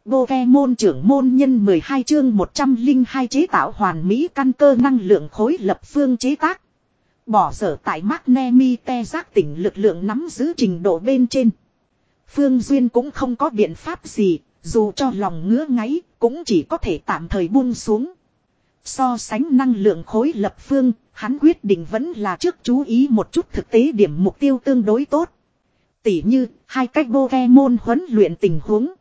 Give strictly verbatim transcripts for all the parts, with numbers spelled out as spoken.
Pokemon trưởng môn nhân mười hai chương một trăm linh hai chế tạo hoàn mỹ căn cơ năng lượng khối lập phương chế tác. Bỏ dở tại Magnemite giác tỉnh lực lượng nắm giữ trình độ bên trên. Phương Duyên cũng không có biện pháp gì, dù cho lòng ngứa ngáy cũng chỉ có thể tạm thời buông xuống. So sánh năng lượng khối lập phương, hắn quyết định vẫn là trước chú ý một chút thực tế điểm mục tiêu tương đối tốt. Tỉ như, hai cách Pokemon huấn luyện tình huống.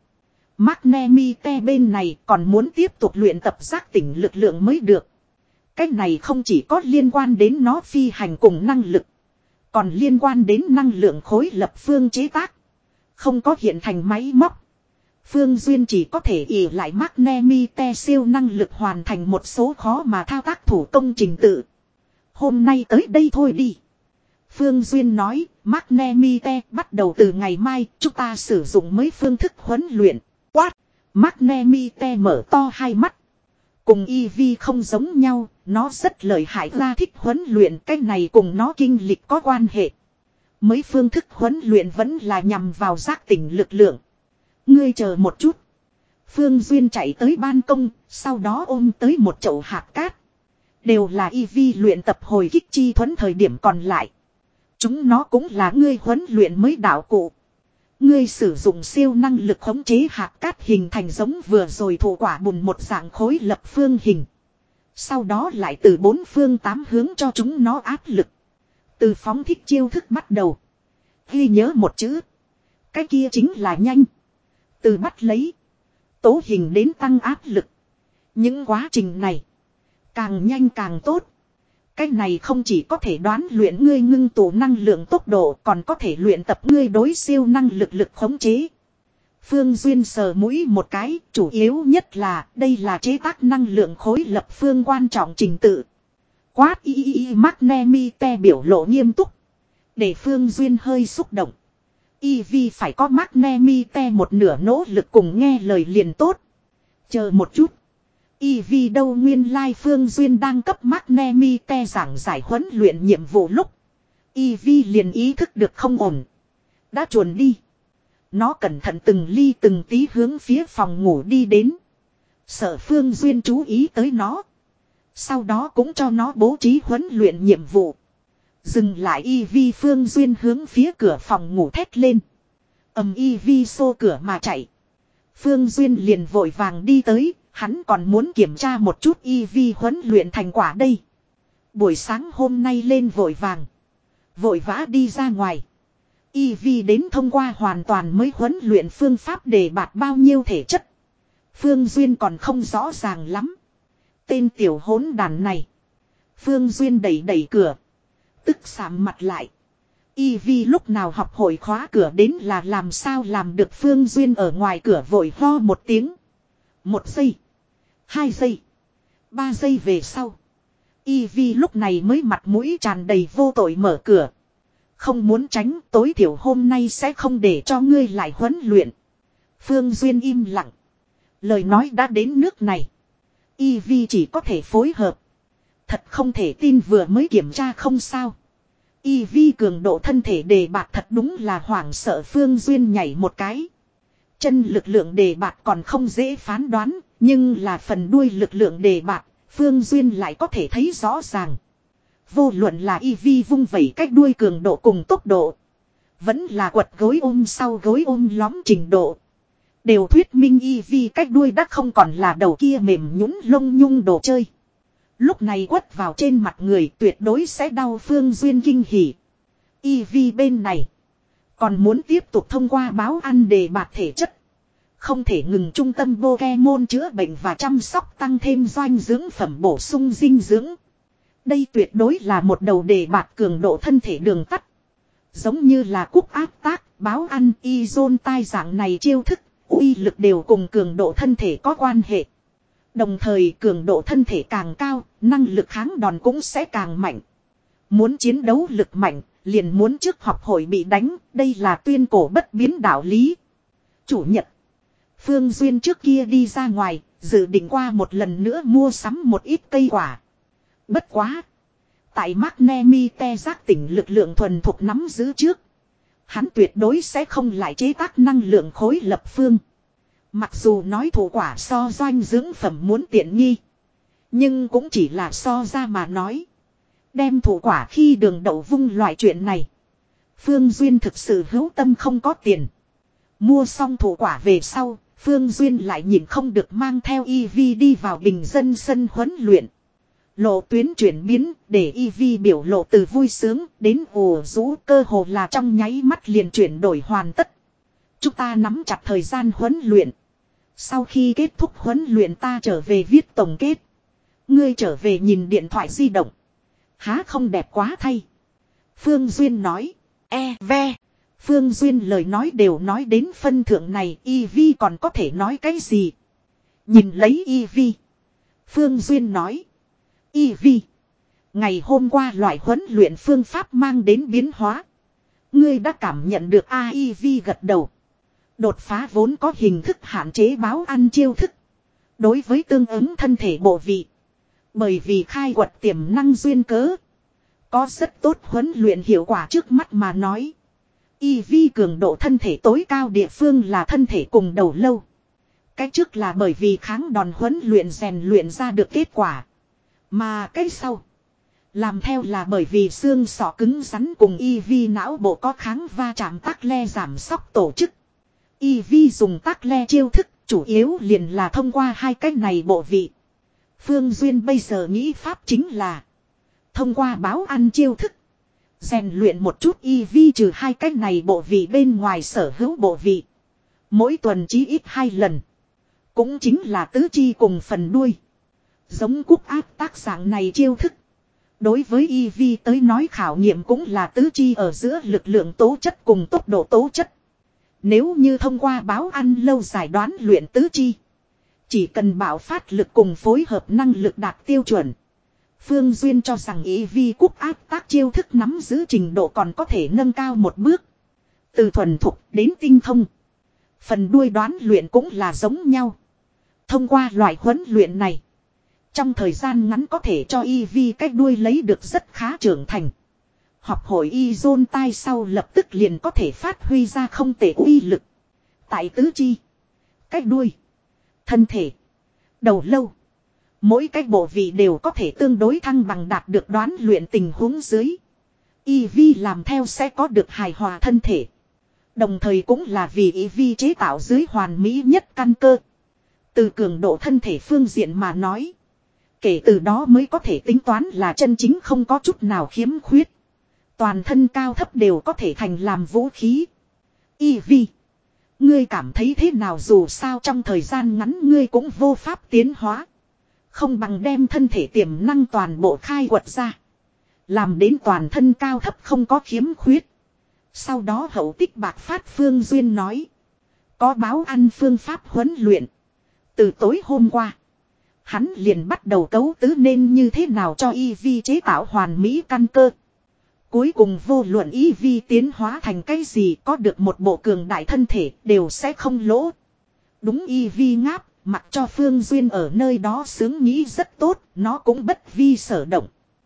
Magnemite bên này còn muốn tiếp tục luyện tập giác tỉnh lực lượng mới được. Cách này không chỉ có liên quan đến nó phi hành cùng năng lực, còn liên quan đến năng lượng khối lập phương chế tác. Không có hiện thành máy móc, Phương Duyên chỉ có thể ỷ lại Magnemite siêu năng lực hoàn thành một số khó mà thao tác thủ công trình tự. Hôm nay tới đây thôi đi. Phương Duyên nói, Magnemite bắt đầu từ ngày mai, chúng ta sử dụng mới phương thức huấn luyện. Quát! Magnemite mở to hai mắt. Cùng Eevee không giống nhau, nó rất lợi hại ra thích huấn luyện, cái này cùng nó kinh lịch có quan hệ. Mới phương thức huấn luyện vẫn là nhằm vào giác tỉnh lực lượng. Ngươi chờ một chút. Phương Duyên chạy tới ban công, sau đó ôm tới một chậu hạt cát. Đều là Eevee luyện tập hồi kích chi thuẫn thời điểm còn lại. Chúng nó cũng là ngươi huấn luyện mới đạo cụ. Ngươi sử dụng siêu năng lực khống chế hạt cát hình thành giống vừa rồi thủ quả bùn một dạng khối lập phương hình. Sau đó lại từ bốn phương tám hướng cho chúng nó áp lực. Từ phóng thích chiêu thức bắt đầu. Ghi nhớ một chữ. Cái kia chính là nhanh. Từ bắt lấy. Tố hình đến tăng áp lực. Những quá trình này. Càng nhanh càng tốt. Cái này không chỉ có thể đoán luyện ngươi ngưng tụ năng lượng tốc độ, còn có thể luyện tập ngươi đối siêu năng lực lực khống chế. Phương Duyên sờ mũi một cái, chủ yếu nhất là đây là chế tác năng lượng khối lập phương quan trọng trình tự. Quát y y y Magnemite biểu lộ nghiêm túc. Để Phương Duyên hơi xúc động. Eevee phải có Magnemite một nửa nỗ lực cùng nghe lời liền tốt. Chờ một chút. Eevee đâu nguyên lai Phương Duyên đang cấp Magnemite giảng giải huấn luyện nhiệm vụ lúc. Eevee liền ý thức được không ổn. Đã chuồn đi. Nó cẩn thận từng ly từng tí hướng phía phòng ngủ đi đến. Sợ Phương Duyên chú ý tới nó. Sau đó cũng cho nó bố trí huấn luyện nhiệm vụ. Dừng lại Eevee, Phương Duyên hướng phía cửa phòng ngủ thét lên. Ầm, Eevee xô cửa mà chạy. Phương Duyên liền vội vàng đi tới. Hắn còn muốn kiểm tra một chút Eevee huấn luyện thành quả đây. Buổi sáng hôm nay lên vội vàng. Vội vã đi ra ngoài. Eevee đến thông qua hoàn toàn mới huấn luyện phương pháp để bạt bao nhiêu thể chất. Phương Duyên còn không rõ ràng lắm. Tên tiểu hỗn đàn này. Phương Duyên đẩy đẩy cửa. Tức sạm mặt lại. Eevee lúc nào học hội khóa cửa đến là làm sao làm được. Phương Duyên ở ngoài cửa vội ho một tiếng. Một giây. Hai giây. Ba giây về sau. Eevee lúc này mới mặt mũi tràn đầy vô tội mở cửa. Không muốn tránh, tối thiểu hôm nay sẽ không để cho ngươi lại huấn luyện. Phương Duyên im lặng. Lời nói đã đến nước này. Eevee chỉ có thể phối hợp. Thật không thể tin vừa mới kiểm tra không sao. Eevee cường độ thân thể đề bạt thật đúng là hoảng sợ. Phương Duyên nhảy một cái. Chân lực lượng đề bạt còn không dễ phán đoán, nhưng là phần đuôi lực lượng đề bạt, Phương Duyên lại có thể thấy rõ ràng. Vô luận là Eevee vung vẩy cách đuôi cường độ cùng tốc độ, vẫn là quật gối ôm sau gối ôm lõm trình độ, đều thuyết minh Eevee cách đuôi đã không còn là đầu kia mềm nhũn lông nhung đồ chơi. Lúc này quất vào trên mặt người tuyệt đối sẽ đau. Phương Duyên kinh hỉ. Eevee bên này còn muốn tiếp tục thông qua báo ăn đề bạt thể chất. Không thể ngừng trung tâm Pokemon chữa bệnh và chăm sóc tăng thêm doanh dưỡng phẩm bổ sung dinh dưỡng. Đây tuyệt đối là một đầu đề bạt cường độ thân thể đường tắt. Giống như là cúc áp tác, báo ăn, Izon tai dạng này chiêu thức, uy lực đều cùng cường độ thân thể có quan hệ. Đồng thời cường độ thân thể càng cao, năng lực kháng đòn cũng sẽ càng mạnh. Muốn chiến đấu lực mạnh, liền muốn trước học hội bị đánh, đây là tuyên cổ bất biến đạo lý. Chủ nhật, Phương Duyên trước kia đi ra ngoài, dự định qua một lần nữa mua sắm một ít cây quả. Bất quá. Tại Magnemite giác tỉnh lực lượng thuần thục nắm giữ trước. Hắn tuyệt đối sẽ không lại chế tác năng lượng khối lập phương. Mặc dù nói thủ quả so doanh dưỡng phẩm muốn tiện nghi. Nhưng cũng chỉ là so ra mà nói. Đem thủ quả khi đường đậu vung loại chuyện này. Phương Duyên thực sự hữu tâm không có tiền. Mua xong thủ quả về sau, Phương Duyên lại nhìn không được mang theo y vê đi vào bình dân sân huấn luyện. Lộ tuyến chuyển biến để y vê biểu lộ từ vui sướng đến ồ rũ, cơ hồ là trong nháy mắt liền chuyển đổi hoàn tất. Chúng ta nắm chặt thời gian huấn luyện. Sau khi kết thúc huấn luyện ta trở về viết tổng kết. Ngươi trở về nhìn điện thoại di động. Há không đẹp quá thay. Phương Duyên nói. E ve. Phương Duyên lời nói đều nói đến phân thượng này, y vê còn có thể nói cái gì. Nhìn lấy y vê. Phương Duyên nói. Y vê. Ngày hôm qua loại huấn luyện phương pháp mang đến biến hóa. Ngươi đã cảm nhận được a i vê gật đầu. Đột phá vốn có hình thức hạn chế báo ăn chiêu thức. Đối với tương ứng thân thể bộ vị. Bởi vì khai quật tiềm năng duyên cớ. Có rất tốt huấn luyện hiệu quả trước mắt mà nói. Y vê cường độ thân thể tối cao địa phương là thân thể cùng đầu lâu. Cái trước là bởi vì kháng đòn huấn luyện rèn luyện ra được kết quả. Mà cái sau. Làm theo là bởi vì xương sọ cứng rắn cùng y vê não bộ có kháng va chạm tắc le giảm sóc tổ chức. Y vê dùng tắc le chiêu thức chủ yếu liền là thông qua hai cách này bộ vị. Phương Duyên bây giờ nghĩ pháp chính là. Thông qua báo ăn chiêu thức. Rèn luyện một chút y vê trừ hai cách này bộ vị bên ngoài sở hữu bộ vị. Mỗi tuần chí ít hai lần. Cũng chính là tứ chi cùng phần đuôi. Giống cúc áp tác dạng này chiêu thức. Đối với y vê tới nói khảo nghiệm cũng là tứ chi ở giữa lực lượng tố chất cùng tốc độ tố chất. Nếu như thông qua báo ăn lâu dài đoán luyện tứ chi. Chỉ cần bạo phát lực cùng phối hợp năng lực đạt tiêu chuẩn. Phương Duyên cho rằng y vê cúc áp tác chiêu thức nắm giữ trình độ còn có thể nâng cao một bước. Từ thuần thục đến tinh thông. Phần đuôi đoán luyện cũng là giống nhau. Thông qua loại huấn luyện này. Trong thời gian ngắn có thể cho y vê cách đuôi lấy được rất khá trưởng thành. Học hội y dôn tai sau lập tức liền có thể phát huy ra không tệ uy lực. Tại tứ chi. Cách đuôi. Thân thể. Đầu lâu. Mỗi cái bộ vị đều có thể tương đối thăng bằng đạt được đoán luyện tình huống dưới. Y vê làm theo sẽ có được hài hòa thân thể. Đồng thời cũng là vì y vê chế tạo dưới hoàn mỹ nhất căn cơ. Từ cường độ thân thể phương diện mà nói. Kể từ đó mới có thể tính toán là chân chính không có chút nào khiếm khuyết. Toàn thân cao thấp đều có thể thành làm vũ khí. Y vê. Ngươi cảm thấy thế nào dù sao trong thời gian ngắn ngươi cũng vô pháp tiến hóa. Không bằng đem thân thể tiềm năng toàn bộ khai quật ra. Làm đến toàn thân cao thấp không có khiếm khuyết. Sau đó hậu tích bạc phát Phương Duyên nói. Có báo ăn phương pháp huấn luyện. Từ tối hôm qua. Hắn liền bắt đầu cấu tứ nên như thế nào cho y vê chế tạo hoàn mỹ căn cơ. Cuối cùng vô luận y vê tiến hóa thành cái gì có được một bộ cường đại thân thể đều sẽ không lỗ. Đúng y vê ngáp, mặc cho Phương Duyên ở nơi đó sướng nghĩ rất tốt, nó cũng bất vi sở động.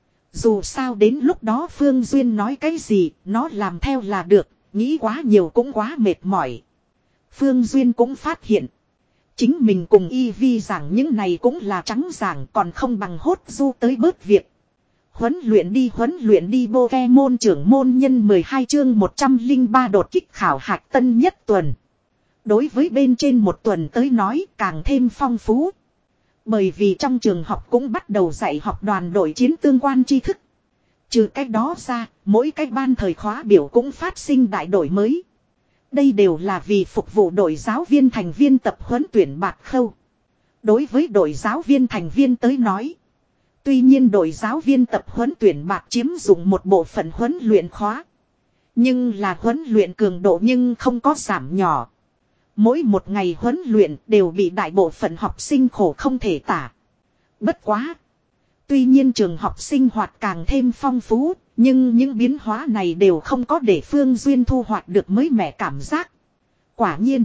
Dù sao đến lúc đó Phương Duyên nói cái gì, nó làm theo là được, nghĩ quá nhiều cũng quá mệt mỏi. Phương Duyên cũng phát hiện. Chính mình cùng y vê giảng những này cũng là trắng giảng còn không bằng hốt du tới bớt việc. Huấn luyện đi huấn luyện đi Pokemon trưởng môn nhân mười hai chương một trăm lẻ ba đột kích khảo hạch tân nhất tuần. Đối với bên trên một tuần tới nói càng thêm phong phú. Bởi vì trong trường học cũng bắt đầu dạy học đoàn đội chiến tương quan tri thức. Trừ cách đó ra, mỗi cách ban thời khóa biểu cũng phát sinh đại đổi mới. Đây đều là vì phục vụ đội giáo viên thành viên tập huấn tuyển bạc khâu. Đối với đội giáo viên thành viên tới nói. Tuy nhiên đội giáo viên tập huấn tuyển bạc chiếm dụng một bộ phận huấn luyện khóa. Nhưng là huấn luyện cường độ nhưng không có giảm nhỏ. Mỗi một ngày huấn luyện đều bị đại bộ phận học sinh khổ không thể tả. Bất quá. Tuy nhiên trường học sinh hoạt càng thêm phong phú. Nhưng những biến hóa này đều không có để Phương Duyên thu hoạch được mới mẻ cảm giác. Quả nhiên.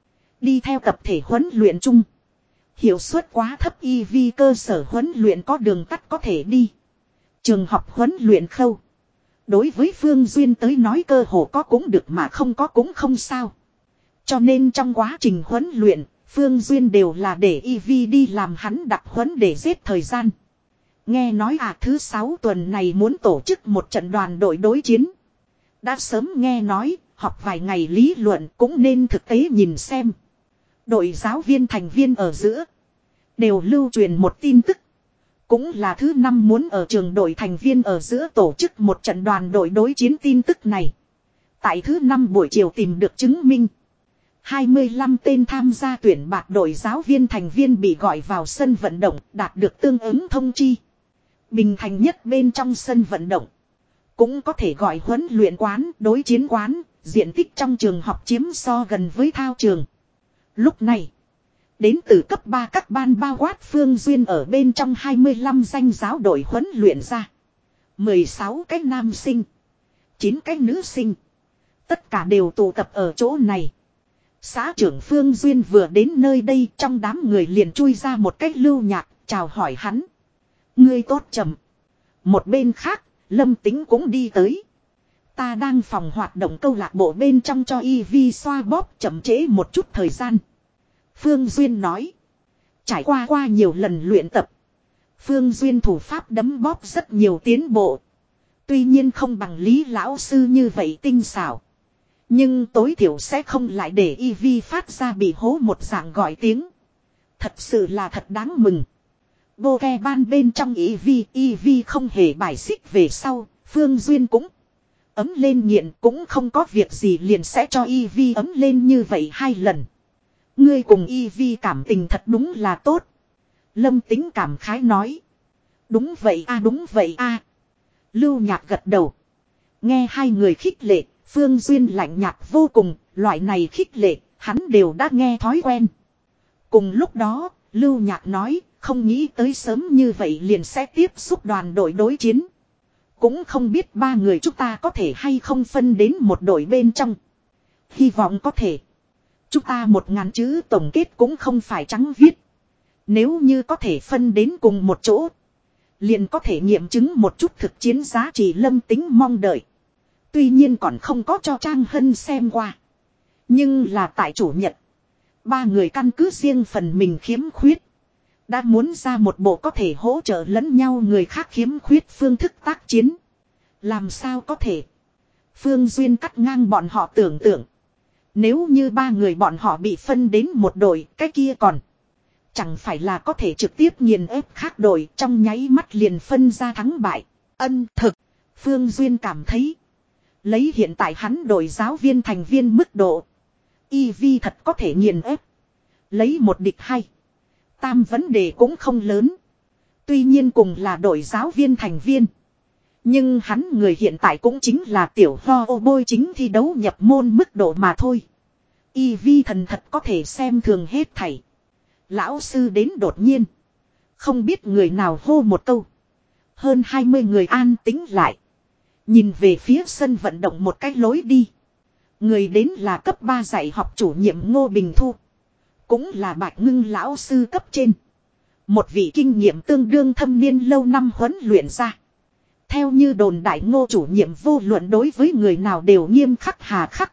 Đi theo tập thể huấn luyện chung. Hiệu suất quá thấp y vê cơ sở huấn luyện có đường tắt có thể đi. Trường học huấn luyện khâu. Đối với Phương Duyên tới nói cơ hồ có cũng được mà không có cũng không sao. Cho nên trong quá trình huấn luyện, Phương Duyên đều là để y vê đi làm hắn đặc huấn để giết thời gian. Nghe nói à thứ sáu tuần này muốn tổ chức một trận đoàn đội đối chiến. Đã sớm nghe nói, học vài ngày lý luận cũng nên thực tế nhìn xem. Đội giáo viên thành viên ở giữa đều lưu truyền một tin tức. Cũng là thứ năm muốn ở trường đội thành viên ở giữa tổ chức một trận đoàn đội đối chiến tin tức này. Tại thứ năm buổi chiều tìm được chứng minh. hai mươi lăm tên tham gia tuyển bạt đội giáo viên thành viên bị gọi vào sân vận động đạt được tương ứng thông chi. Bình thành nhất bên trong sân vận động. Cũng có thể gọi huấn luyện quán, đối chiến quán, diện tích trong trường học chiếm so gần với thao trường. Lúc này, đến từ cấp ba các ban bao quát Phương Duyên ở bên trong hai mươi lăm danh giáo đội huấn luyện ra. mười sáu cái nam sinh, chín cái nữ sinh. Tất cả đều tụ tập ở chỗ này. Xã trưởng Phương Duyên vừa đến nơi đây trong đám người liền chui ra một cách Lưu Nhạc, chào hỏi hắn. Ngươi tốt chậm. Một bên khác, Lâm Tính cũng đi tới. Ta đang phòng hoạt động câu lạc bộ bên trong cho y vê xoa bóp chậm trễ một chút thời gian. Phương Duyên nói. Trải qua qua nhiều lần luyện tập. Phương Duyên thủ pháp đấm bóp rất nhiều tiến bộ. Tuy nhiên không bằng Lý lão sư như vậy tinh xảo. Nhưng tối thiểu sẽ không lại để y vê phát ra bị hố một dạng gọi tiếng. Thật sự là thật đáng mừng. Bộ ke ban bên trong y vê, y vê không hề bài xích về sau, Phương Duyên cũng ấm lên nghiện cũng không có việc gì liền sẽ cho y vê ấm lên như vậy hai lần. Ngươi cùng y vê cảm tình thật đúng là tốt. Lâm Tính cảm khái nói. Đúng vậy a đúng vậy a. Lưu Nhạc gật đầu. Nghe hai người khích lệ, Phương Duyên lạnh nhạt vô cùng, loại này khích lệ, hắn đều đã nghe thói quen. Cùng lúc đó, Lưu Nhạc nói, không nghĩ tới sớm như vậy liền sẽ tiếp xúc đoàn đội đối chiến. Cũng không biết ba người chúng ta có thể hay không phân đến một đội bên trong. Hy vọng có thể. Chúng ta một ngàn chữ tổng kết cũng không phải trắng viết. Nếu như có thể phân đến cùng một chỗ, liền có thể nghiệm chứng một chút thực chiến giá trị Lâm Tính mong đợi. Tuy nhiên còn không có cho Trang Hân xem qua. Nhưng là tại chủ nhật, ba người căn cứ riêng phần mình khiếm khuyết. Đã muốn ra một bộ có thể hỗ trợ lẫn nhau người khác khiếm khuyết phương thức tác chiến. Làm sao có thể? Phương Duyên cắt ngang bọn họ tưởng tượng. Nếu như ba người bọn họ bị phân đến một đội, cái kia còn chẳng phải là có thể trực tiếp nghiền ép khác đội trong nháy mắt liền phân ra thắng bại. Ân thực, Phương Duyên cảm thấy. Lấy hiện tại hắn đội giáo viên thành viên mức độ. y vê thật có thể nghiền ép. Lấy một địch hay. Tam vấn đề cũng không lớn. Tuy nhiên cùng là đội giáo viên thành viên. Nhưng hắn người hiện tại cũng chính là tiểu ho ô bôi chính thi đấu nhập môn mức độ mà thôi. y vê thần thật có thể xem thường hết thảy. Lão sư đến đột nhiên. Không biết người nào hô một câu. Hơn hai mươi người an tĩnh lại. Nhìn về phía sân vận động một cách lối đi. Người đến là cấp ba dạy học chủ nhiệm Ngô Bình Thu. Cũng là Bạch Ngưng lão sư cấp trên. Một vị kinh nghiệm tương đương thâm niên lâu năm huấn luyện ra. Theo như đồn đại Ngô chủ nhiệm vô luận đối với người nào đều nghiêm khắc hà khắc.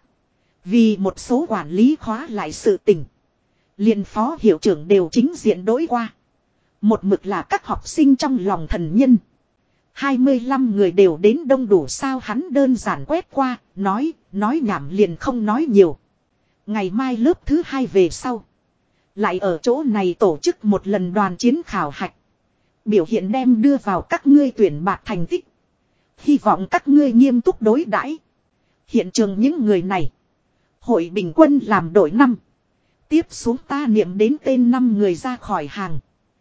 Vì một số quản lý khóa lại sự tình. Liên phó hiệu trưởng đều chính diện đối qua. Một mực là các học sinh trong lòng thần nhân. hai mươi lăm người đều đến đông đủ sao hắn đơn giản quét qua, nói, nói nhảm liền không nói nhiều. Ngày mai lớp thứ hai về sau. Lại ở chỗ này tổ chức một lần đoàn chiến khảo hạch. Biểu hiện đem đưa vào các ngươi tuyển bạc thành tích. Hy vọng các ngươi nghiêm túc đối đãi. Hiện trường những người này. Hội bình quân làm đội năm. Tiếp xuống ta niệm đến tên năm người ra khỏi hàng.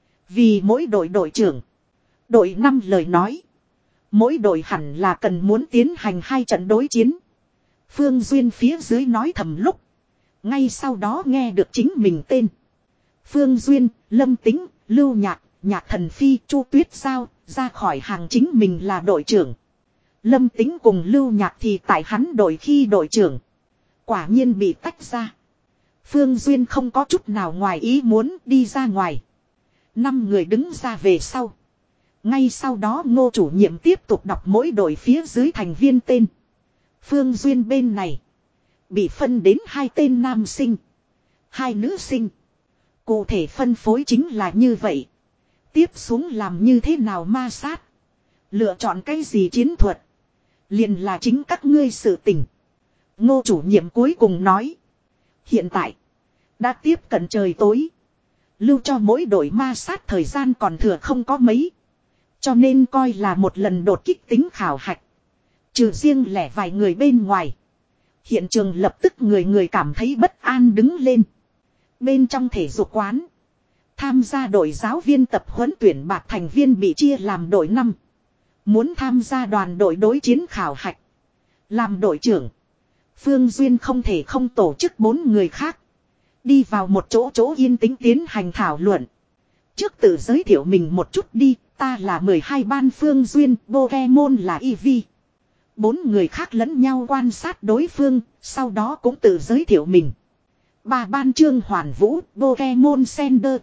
Vì mỗi đội đội trưởng. Đội năm lời nói. Mỗi đội hẳn là cần muốn tiến hành hai trận đối chiến. Phương Duyên phía dưới nói thầm lúc. Ngay sau đó nghe được chính mình tên. Phương Duyên, Lâm Tính, Lưu Nhạc, Nhạc Thần Phi, Chu Tuyết Giao, ra khỏi hàng chính mình là đội trưởng. Lâm Tính cùng Lưu Nhạc thì tại hắn đội khi đội trưởng. Quả nhiên bị tách ra. Phương Duyên không có chút nào ngoài ý muốn đi ra ngoài. Năm người đứng ra về sau. Ngay sau đó Ngô chủ nhiệm tiếp tục đọc mỗi đội phía dưới thành viên tên. Phương Duyên bên này. Bị phân đến hai tên nam sinh. Hai nữ sinh. Cụ thể phân phối chính là như vậy. Tiếp xuống làm như thế nào ma sát. Lựa chọn cái gì chiến thuật. Liền là chính các ngươi sự tình. Ngô chủ nhiệm cuối cùng nói. Hiện tại. Đã tiếp cận trời tối. Lưu cho mỗi đội ma sát thời gian còn thừa không có mấy. Cho nên coi là một lần đột kích tính khảo hạch. Trừ riêng lẻ vài người bên ngoài. Hiện trường lập tức người người cảm thấy bất an đứng lên. Bên trong thể dục quán. Tham gia đội giáo viên tập huấn tuyển bạc thành viên bị chia làm đội năm. Muốn tham gia đoàn đội đối chiến khảo hạch. Làm đội trưởng. Phương Duyên không thể không tổ chức bốn người khác. Đi vào một chỗ chỗ yên tĩnh tiến hành thảo luận. Trước tự giới thiệu mình một chút đi. Ta là mười hai ban Phương Duyên, Pokemon là Eevee. Bốn người khác lẫn nhau quan sát đối phương, sau đó cũng tự giới thiệu mình. Ba ban Trương Hoàn Vũ, Pokemon Sender.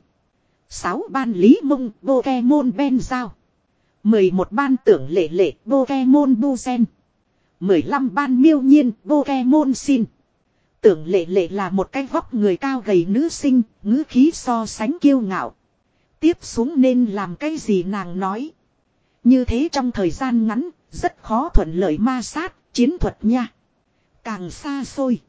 Sáu ban Lý Mông, Pokemon Ben Giao. Mười một ban Tưởng Lệ Lệ, Pokemon Buzen. Mười lăm ban Miêu Nhiên, Pokemon Xin. Tưởng Lệ Lệ là một cái vóc người cao gầy nữ sinh, ngữ khí so sánh kiêu ngạo. Tiếp xuống nên làm cái gì nàng nói. Như thế trong thời gian ngắn, rất khó thuận lợi ma sát, chiến thuật nha. Càng xa xôi.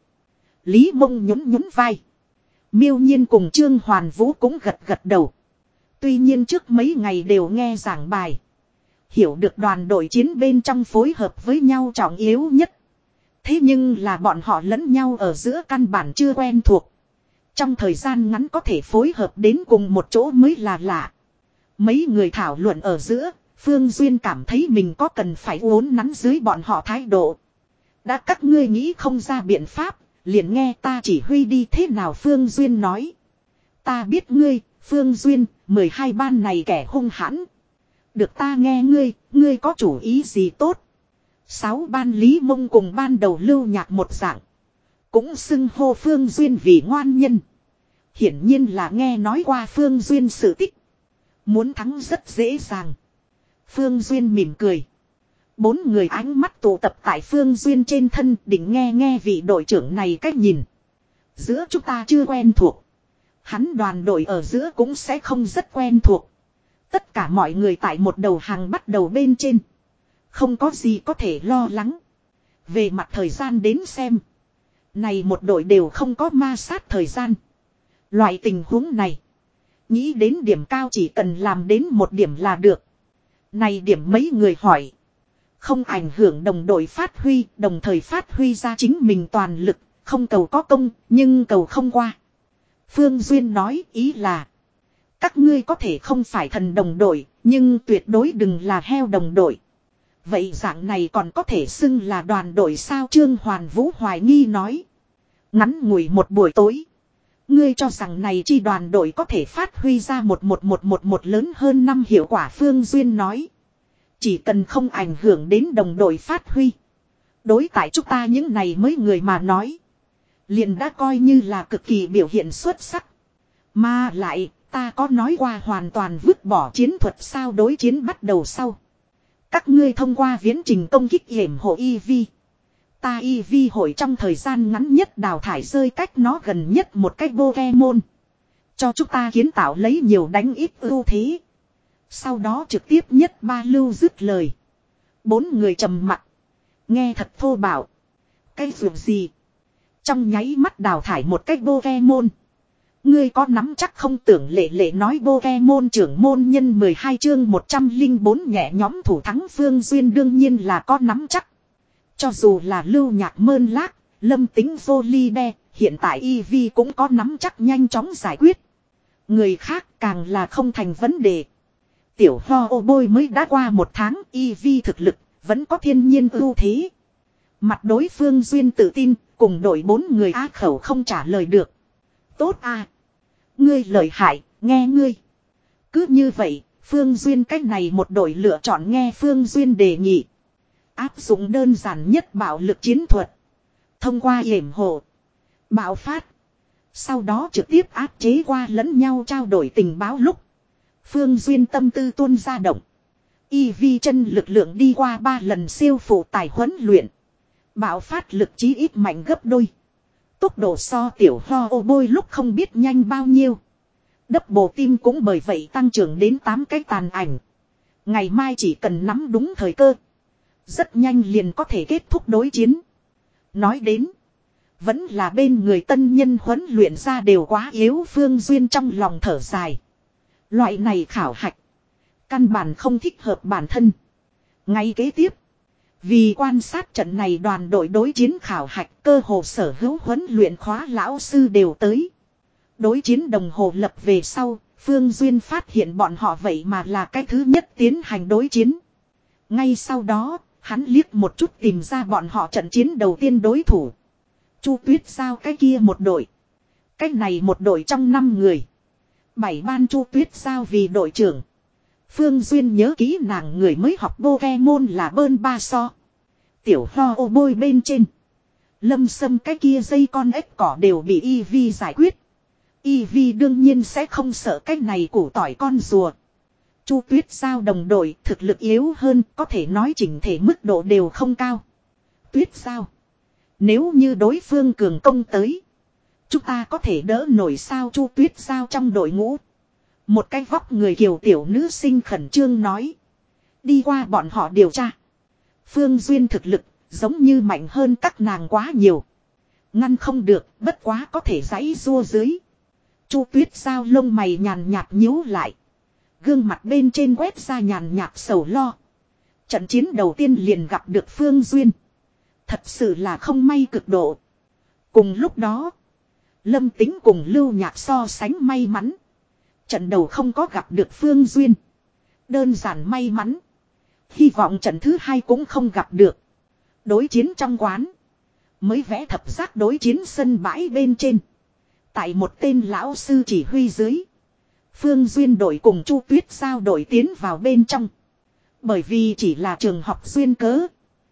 Lý Mông nhún nhún vai. Miêu Nhiên cùng Trương Hoàn Vũ cũng gật gật đầu. Tuy nhiên trước mấy ngày đều nghe giảng bài. Hiểu được đoàn đội chiến bên trong phối hợp với nhau trọng yếu nhất. Thế nhưng là bọn họ lẫn nhau ở giữa căn bản chưa quen thuộc. Trong thời gian ngắn có thể phối hợp đến cùng một chỗ mới là lạ. Mấy người thảo luận ở giữa, Phương Duyên cảm thấy mình có cần phải uốn nắn dưới bọn họ thái độ. Đã các ngươi nghĩ không ra biện pháp, liền nghe ta chỉ huy đi thế nào Phương Duyên nói. Ta biết ngươi, Phương Duyên, mười hai ban này kẻ hung hãn. Được ta nghe ngươi, ngươi có chủ ý gì tốt. Sáu ban Lý Mông cùng ban đầu Lưu Nhạc một dạng. Cũng xưng hô Phương Duyên vì ngoan nhân. Hiển nhiên là nghe nói qua Phương Duyên sự tích. Muốn thắng rất dễ dàng. Phương Duyên mỉm cười. Bốn người ánh mắt tụ tập tại Phương Duyên trên thân định nghe nghe vị đội trưởng này cách nhìn. Giữa chúng ta chưa quen thuộc. Hắn đoàn đội ở giữa cũng sẽ không rất quen thuộc. Tất cả mọi người tại một đầu hàng bắt đầu bên trên. Không có gì có thể lo lắng. Về mặt thời gian đến xem. Này một đội đều không có ma sát thời gian. Loại tình huống này. Nghĩ đến điểm cao chỉ cần làm đến một điểm là được. Này điểm mấy người hỏi. Không ảnh hưởng đồng đội phát huy, đồng thời phát huy ra chính mình toàn lực, không cầu có công, nhưng cầu không qua. Phương Duyên nói ý là. Các ngươi có thể không phải thần đồng đội, nhưng tuyệt đối đừng là heo đồng đội. Vậy dạng này còn có thể xưng là đoàn đội sao Trương Hoàn Vũ hoài nghi nói. Ngắn ngủi một buổi tối. Ngươi cho rằng này chi đoàn đội có thể phát huy ra một một một một một lớn hơn năm hiệu quả Phương Duyên nói. Chỉ cần không ảnh hưởng đến đồng đội phát huy. Đối tại chúng ta những này mới người mà nói. Liền đã coi như là cực kỳ biểu hiện xuất sắc. Mà lại ta có nói qua hoàn toàn vứt bỏ chiến thuật sao đối chiến bắt đầu sau. Các ngươi thông qua viễn trình công kích hiểm hộ Eevee. Ta Eevee hội trong thời gian ngắn nhất đào thải rơi cách nó gần nhất một cách Pokemon. Cho chúng ta kiến tạo lấy nhiều đánh ít ưu thế. Sau đó trực tiếp nhất ba lưu dứt lời. Bốn người trầm mặt. Nghe thật thô bạo. Cái dù gì. Trong nháy mắt đào thải một cách Pokemon. Ngươi có nắm chắc không Tưởng Lệ Lệ nói Pokemon trưởng môn nhân mười hai chương một trăm lẻ bốn nhẹ nhóm thủ thắng Phương Duyên đương nhiên là có nắm chắc. Cho dù là Lưu Nhạc Mơn Lác, Lâm Tính Vô Ly Đe, hiện tại Eevee cũng có nắm chắc nhanh chóng giải quyết. Người khác càng là không thành vấn đề. Tiểu Ho ô bôi mới đã qua một tháng Eevee thực lực, vẫn có thiên nhiên ưu thế. Mặt đối phương Duyên tự tin, cùng đội bốn người á khẩu không trả lời được. Tốt à. Ngươi lợi hại, nghe ngươi. Cứ như vậy, Phương Duyên cách này một đội lựa chọn nghe Phương Duyên đề nghị. Áp dụng đơn giản nhất bạo lực chiến thuật. Thông qua yểm hộ. Bạo phát. Sau đó trực tiếp áp chế qua lẫn nhau trao đổi tình báo lúc. Phương Duyên tâm tư tuôn ra động. Eevee chân lực lượng đi qua ba lần siêu phụ tải huấn luyện. Bạo phát lực chí ít mạnh gấp đôi. Tốc độ so tiểu ho ô bôi lúc không biết nhanh bao nhiêu. Double team cũng bởi vậy tăng trưởng đến tám cái tàn ảnh. Ngày mai chỉ cần nắm đúng thời cơ. Rất nhanh liền có thể kết thúc đối chiến. Nói đến. Vẫn là bên người tân nhân huấn luyện ra đều quá yếu, Phương Duyên trong lòng thở dài. Loại này khảo hạch. Căn bản không thích hợp bản thân. Ngay kế tiếp. Vì quan sát trận này đoàn đội đối chiến khảo hạch, cơ hồ sở hữu huấn luyện khóa lão sư đều tới. Đối chiến đồng hồ lập về sau, Phương Duyên phát hiện bọn họ vậy mà là cái thứ nhất tiến hành đối chiến. Ngay sau đó, hắn liếc một chút tìm ra bọn họ trận chiến đầu tiên đối thủ. Chu Tuyết Giao cái kia một đội. Cái này một đội trong năm người. Bảy ban Chu Tuyết Giao vì đội trưởng. Phương Duyên nhớ kỹ nàng người mới học Pokemon là bơn ba so. Tiểu ho ô bôi bên trên. Lâm Sâm cái kia dây con ếch cỏ đều bị Eevee giải quyết. Eevee đương nhiên sẽ không sợ cái này củ tỏi con rùa. Chu Tuyết Giao đồng đội thực lực yếu hơn, có thể nói chỉnh thể mức độ đều không cao. Tuyết Giao. Nếu như đối phương cường công tới. Chúng ta có thể đỡ nổi sao Chu Tuyết Giao trong đội ngũ. Một cái vóc người kiều tiểu nữ sinh khẩn trương nói. Đi qua bọn họ điều tra. Phương Duyên thực lực giống như mạnh hơn các nàng quá nhiều. Ngăn không được, bất quá có thể giãy rua dưới. Chu Tuyết Giao lông mày nhàn nhạt nhíu lại. Gương mặt bên trên quét ra nhàn nhạt sầu lo. Trận chiến đầu tiên liền gặp được Phương Duyên. Thật sự là không may cực độ. Cùng lúc đó, Lâm Tính cùng Lưu Nhạc so sánh may mắn. Trận đầu không có gặp được Phương Duyên. Đơn giản may mắn. Hy vọng trận thứ hai cũng không gặp được. Đối chiến trong quán. Mới vẽ thập giác đối chiến sân bãi bên trên. Tại một tên lão sư chỉ huy dưới. Phương Duyên đội cùng Chu Tuyết Giao đội tiến vào bên trong. Bởi vì chỉ là trường học duyên cớ.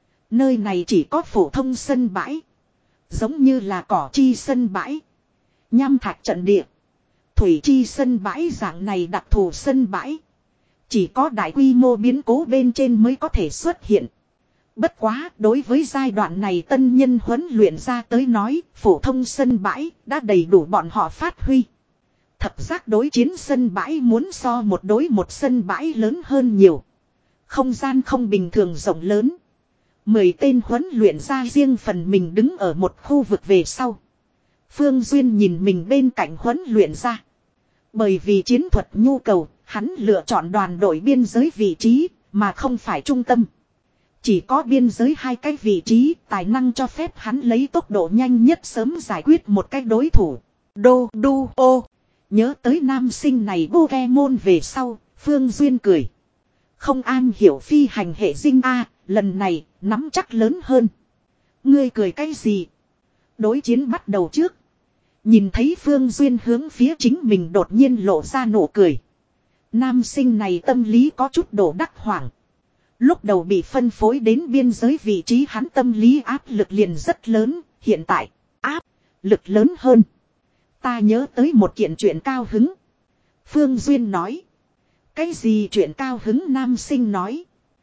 Nơi này chỉ có phổ thông sân bãi. Giống như là cỏ chi sân bãi. Nham thạch trận địa. Thủy chi sân bãi dạng này đặc thù sân bãi. Chỉ có đại quy mô biến cố bên trên mới có thể xuất hiện. Bất quá đối với giai đoạn này tân nhân huấn luyện ra tới nói, phổ thông sân bãi đã đầy đủ bọn họ phát huy. Thập giác đối chiến sân bãi muốn so một đối một sân bãi lớn hơn nhiều. Không gian không bình thường rộng lớn. Mười tên huấn luyện ra riêng phần mình đứng ở một khu vực về sau. Phương Duyên nhìn mình bên cạnh huấn luyện ra. Bởi vì chiến thuật nhu cầu, hắn lựa chọn đoàn đội biên giới vị trí, mà không phải trung tâm. Chỉ có biên giới hai cái vị trí, tài năng cho phép hắn lấy tốc độ nhanh nhất sớm giải quyết một cái đối thủ. Đô đu ô. Nhớ tới nam sinh này Pokemon về sau, Phương Duyên cười. Không an hiểu phi hành hệ dinh A, lần này, nắm chắc lớn hơn. Ngươi cười cái gì? Đối chiến bắt đầu trước. Nhìn thấy Phương Duyên hướng phía chính mình đột nhiên lộ ra nụ cười. Nam sinh này tâm lý có chút đổ đắc hoảng. Lúc đầu bị phân phối đến biên giới vị trí hắn tâm lý áp lực liền rất lớn, hiện tại, áp lực lớn hơn. Ta nhớ tới một kiện chuyện cao hứng. Phương Duyên nói. Cái gì chuyện cao hứng nam sinh nói.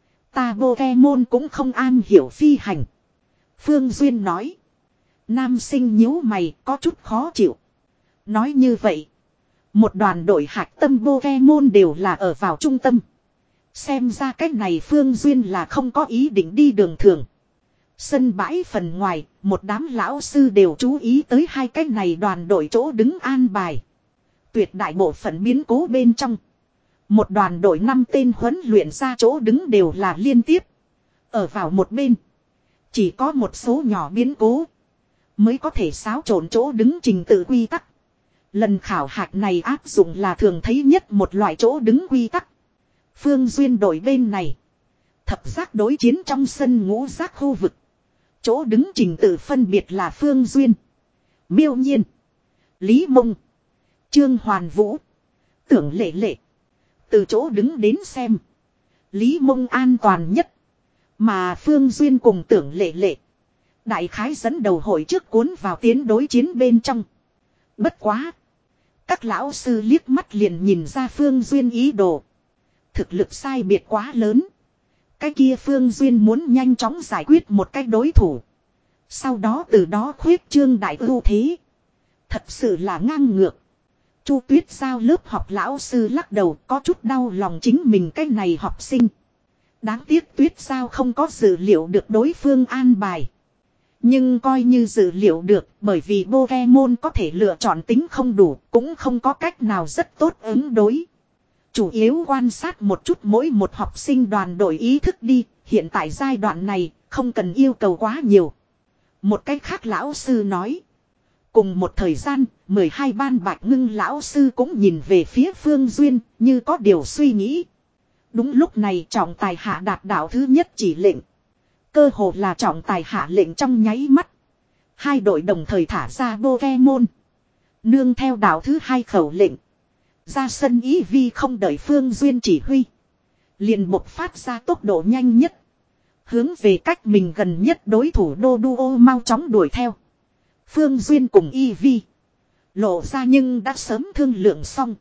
Ta Pokemon cũng không an hiểu phi hành. Phương Duyên nói. Nam sinh nhíu mày có chút khó chịu. Nói như vậy. Một đoàn đội hạch tâm Pokemon đều là ở vào trung tâm. Xem ra cách này Phương Duyên là không có ý định đi đường thường. Sân bãi phần ngoài, một đám lão sư đều chú ý tới hai cách này đoàn đội chỗ đứng an bài. Tuyệt đại bộ phận biến cố bên trong. Một đoàn đội năm tên huấn luyện ra chỗ đứng đều là liên tiếp. Ở vào một bên. Chỉ có một số nhỏ biến cố. Mới có thể xáo trộn chỗ đứng trình tự quy tắc. Lần khảo hạch này áp dụng là thường thấy nhất một loại chỗ đứng quy tắc. Phương Duyên đội bên này. Thập giác đối chiến trong sân ngũ giác khu vực. Chỗ đứng trình tự phân biệt là Phương Duyên. Miêu Nhiên. Lý Mông. Trương Hoàn Vũ. Tưởng Lệ Lệ. Từ chỗ đứng đến xem. Lý Mông an toàn nhất. Mà Phương Duyên cùng Tưởng Lệ Lệ. Đại khái dẫn đầu hội trước cuốn vào tiến đối chiến bên trong. Bất quá. Các lão sư liếc mắt liền nhìn ra Phương Duyên ý đồ. Thực lực sai biệt quá lớn. Cái kia Phương Duyên muốn nhanh chóng giải quyết một cái đối thủ. Sau đó từ đó khuyết trương đại ưu thế. Thật sự là ngang ngược. Chu Tuyết Giao lớp học lão sư lắc đầu có chút đau lòng chính mình cái này học sinh. Đáng tiếc Tuyết Giao không có dự liệu được đối phương an bài. Nhưng coi như dự liệu được bởi vì Pokemon có thể lựa chọn tính không đủ cũng không có cách nào rất tốt ứng đối. Chủ yếu quan sát một chút mỗi một học sinh đoàn đội ý thức đi, hiện tại giai đoạn này không cần yêu cầu quá nhiều. Một cách khác lão sư nói. Cùng một thời gian, mười hai ban Bạch Ngưng lão sư cũng nhìn về phía Phương Duyên như có điều suy nghĩ. Đúng lúc này trọng tài hạ đạt đạo thứ nhất chỉ lệnh. Cơ hồ là trọng tài hạ lệnh trong nháy mắt. Hai đội đồng thời thả ra Pokemon. Nương theo đạo thứ hai khẩu lệnh. Ra sân ý vi không đợi Phương Duyên chỉ huy. Liền bộc phát ra tốc độ nhanh nhất. Hướng về cách mình gần nhất đối thủ Đô Duo mau chóng đuổi theo. Phương Duyên cùng Y Vi lộ ra nhưng đã sớm thương lượng xong.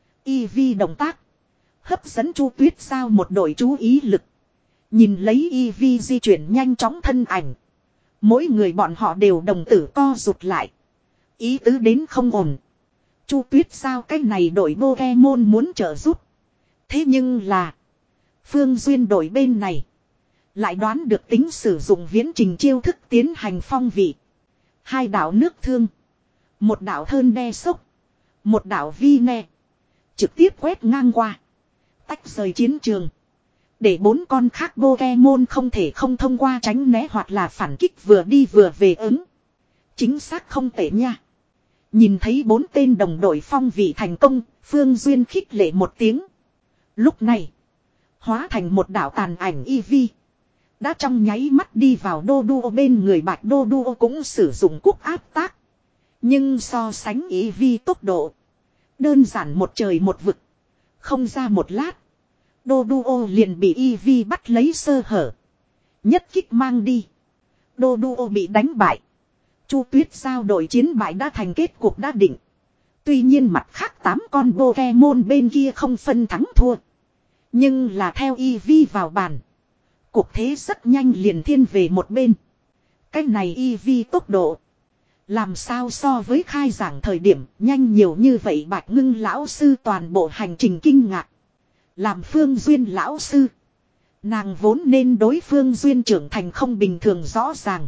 Y Vi động tác hấp dẫn Chu Tuyết Giao một đội chú ý lực. Nhìn lấy Y Vi di chuyển nhanh chóng thân ảnh. Mỗi người bọn họ đều đồng tử co rụt lại. Ý tứ đến không ổn. Chu Tuyết Giao cái này đội Pokemon muốn trợ giúp. Thế nhưng là Phương Duyên đội bên này lại đoán được tính sử dụng viễn trình chiêu thức tiến hành phong vị. Hai đạo nước thương. Một đạo thơn đe sốc. Một đạo vi ne. Trực tiếp quét ngang qua. Tách rời chiến trường. Để bốn con khác Pokemon không thể không thông qua tránh né hoặc là phản kích vừa đi vừa về ứng. Chính xác không tệ nha. Nhìn thấy bốn tên đồng đội phong vị thành công, Phương Duyên khích lệ một tiếng. Lúc này, hóa thành một đạo tàn ảnh Eevee. Đã trong nháy mắt đi vào Đô Duo bên người Bạch Đô Duo cũng sử dụng cúc áp tác. Nhưng so sánh Eevee tốc độ. Đơn giản một trời một vực. Không ra một lát. Đô Duo liền bị Eevee bắt lấy sơ hở. Nhất kích mang đi. Đô Duo bị đánh bại. Chu Tuyết Giao đội chiến bại đã thành kết cuộc đã định. Tuy nhiên mặt khác tám con Pokemon bên kia không phân thắng thua. Nhưng là theo Eevee vào bàn. Cuộc thế rất nhanh liền thiên về một bên. Cái này Eevee tốc độ. Làm sao so với khai giảng thời điểm nhanh nhiều như vậy Bạch Ngưng lão sư toàn bộ hành trình kinh ngạc. Làm Phương Duyên lão sư. Nàng vốn nên đối Phương Duyên trưởng thành không bình thường rõ ràng.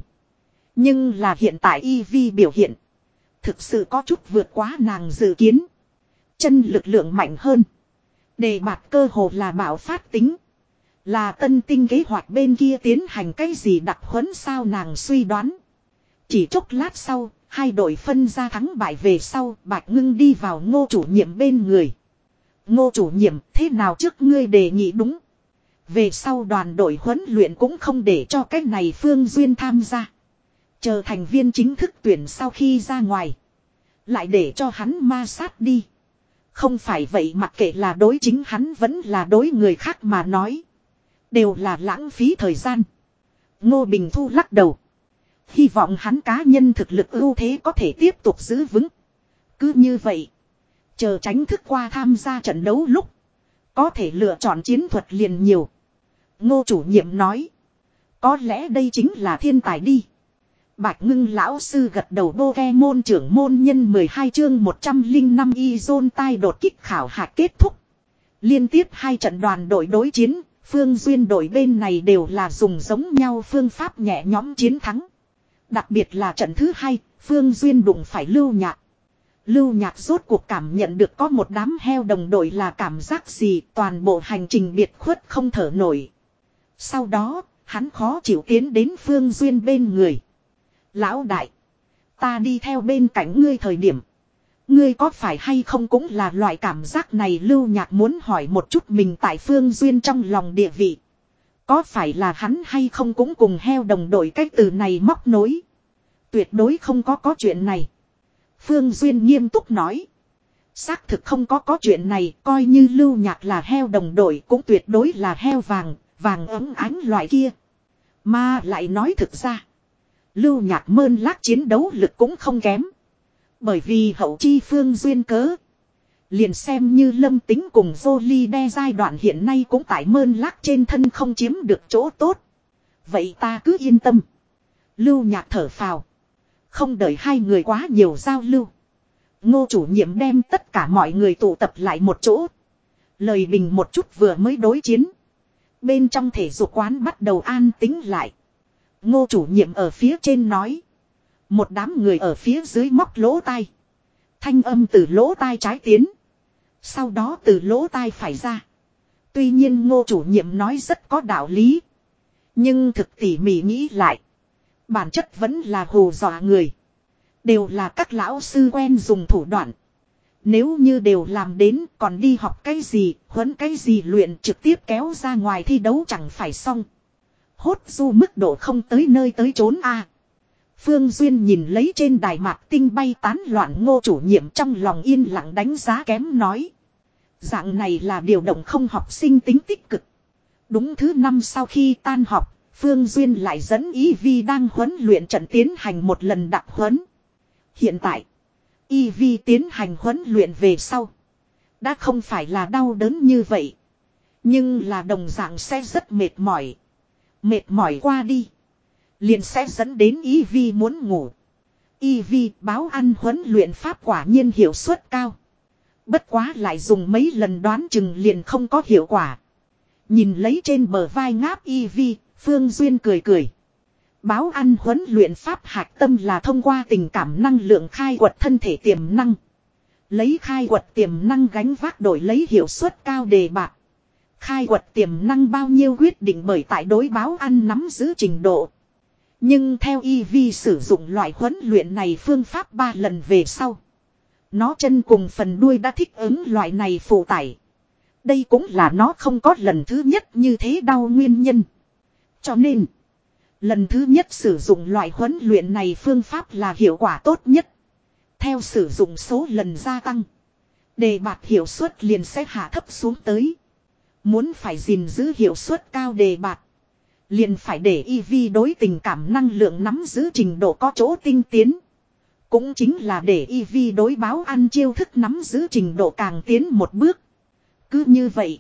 Nhưng là hiện tại Eevee biểu hiện. Thực sự có chút vượt quá nàng dự kiến. Chân lực lượng mạnh hơn. Đề bạt cơ hồ là bạo phát tính. Là tân tinh kế hoạch bên kia tiến hành cái gì đặc huấn sao nàng suy đoán. Chỉ chốc lát sau, hai đội phân ra thắng bại về sau, Bạch Ngưng đi vào Ngô chủ nhiệm bên người. Ngô chủ nhiệm, thế nào trước ngươi đề nghị đúng. Về sau đoàn đội huấn luyện cũng không để cho cái này Phương Duyên tham gia. Chờ thành viên chính thức tuyển sau khi ra ngoài. Lại để cho hắn ma sát đi. Không phải vậy mặc kệ là đối chính hắn vẫn là đối người khác mà nói. Đều là lãng phí thời gian. Ngô Bình Thu lắc đầu. Hy vọng hắn cá nhân thực lực ưu thế có thể tiếp tục giữ vững. Cứ như vậy. Chờ tránh thức qua tham gia trận đấu lúc. Có thể lựa chọn chiến thuật liền nhiều. Ngô chủ nhiệm nói. Có lẽ đây chính là thiên tài đi. Bạch Ngưng lão sư gật đầu. Pokemon trưởng môn nhân mười hai chương một trăm lẻ năm Izon tai đột kích khảo hạch kết thúc. Liên tiếp hai trận đoàn đội đối chiến. Phương Duyên đội bên này đều là dùng giống nhau phương pháp nhẹ nhõm chiến thắng. Đặc biệt là trận thứ hai, Phương Duyên đụng phải Lưu Nhạc. Lưu Nhạc rốt cuộc cảm nhận được có một đám heo đồng đội là cảm giác gì, toàn bộ hành trình biệt khuất không thở nổi. Sau đó, hắn khó chịu tiến đến Phương Duyên bên người. Lão đại, ta đi theo bên cạnh ngươi thời điểm. Ngươi có phải hay không cũng là loại cảm giác này. Lưu Nhạc muốn hỏi một chút mình tại Phương Duyên trong lòng địa vị. Có phải là hắn hay không cũng cùng heo đồng đội cái từ này móc nối. Tuyệt đối không có có chuyện này. Phương Duyên nghiêm túc nói. Xác thực không có có chuyện này. Coi như Lưu Nhạc là heo đồng đội cũng tuyệt đối là heo vàng. Vàng ấm ánh loại kia. Mà lại nói thực ra. Lưu Nhạc mơn lác chiến đấu lực cũng không kém. Bởi vì hậu chi Phương Duyên cớ. Liền xem như Lâm Tính cùng Jolie đe giai đoạn hiện nay cũng tại mơn lác trên thân không chiếm được chỗ tốt. Vậy ta cứ yên tâm. Lưu Nhạc thở phào. Không đợi hai người quá nhiều giao lưu. Ngô chủ nhiệm đem tất cả mọi người tụ tập lại một chỗ. Lời bình một chút vừa mới đối chiến. Bên trong thể dục quán bắt đầu an tĩnh lại. Ngô chủ nhiệm ở phía trên nói. Một đám người ở phía dưới móc lỗ tai. Thanh âm từ lỗ tai trái tiến. Sau đó từ lỗ tai phải ra. Tuy nhiên ngô chủ nhiệm nói rất có đạo lý. Nhưng thực tỉ mỉ nghĩ lại. Bản chất vẫn là hù dọa người. Đều là các lão sư quen dùng thủ đoạn. Nếu như đều làm đến còn đi học cái gì, huấn cái gì luyện trực tiếp kéo ra ngoài thi đấu chẳng phải xong. Hốt du mức độ không tới nơi tới chốn a. Phương Duyên nhìn lấy trên đài mạc tinh bay tán loạn ngô chủ nhiệm trong lòng yên lặng đánh giá kém nói. Dạng này là điều động không học sinh tính tích cực. Đúng thứ năm sau khi tan học, Phương Duyên lại dẫn Y Vi đang huấn luyện trận tiến hành một lần đặc huấn. Hiện tại, Y Vi tiến hành huấn luyện về sau. Đã không phải là đau đớn như vậy. Nhưng là đồng dạng sẽ rất mệt mỏi. Mệt mỏi qua đi. Liền sẽ dẫn đến Y Vi muốn ngủ. Y Vi báo ăn huấn luyện pháp quả nhiên hiệu suất cao. Bất quá lại dùng mấy lần đoán chừng liền không có hiệu quả. Nhìn lấy trên bờ vai ngáp Y Vi, Phương Duyên cười cười. Báo ăn huấn luyện pháp hạch tâm là thông qua tình cảm năng lượng khai quật thân thể tiềm năng. Lấy khai quật tiềm năng gánh vác đổi lấy hiệu suất cao đề bạc. Khai quật tiềm năng bao nhiêu quyết định bởi tại đối báo ăn nắm giữ trình độ. Nhưng theo Y Vi sử dụng loại huấn luyện này phương pháp ba lần về sau. Nó chân cùng phần đuôi đã thích ứng loại này phụ tải. Đây cũng là nó không có lần thứ nhất như thế đau nguyên nhân. Cho nên, lần thứ nhất sử dụng loại huấn luyện này phương pháp là hiệu quả tốt nhất. Theo sử dụng số lần gia tăng, đề bạt hiệu suất liền sẽ hạ thấp xuống tới. Muốn phải gìn giữ hiệu suất cao đề bạt, liền phải để Y Vi đối tình cảm năng lượng nắm giữ trình độ có chỗ tinh tiến. Cũng chính là để Y Vi đối báo ăn chiêu thức nắm giữ trình độ càng tiến một bước. Cứ như vậy,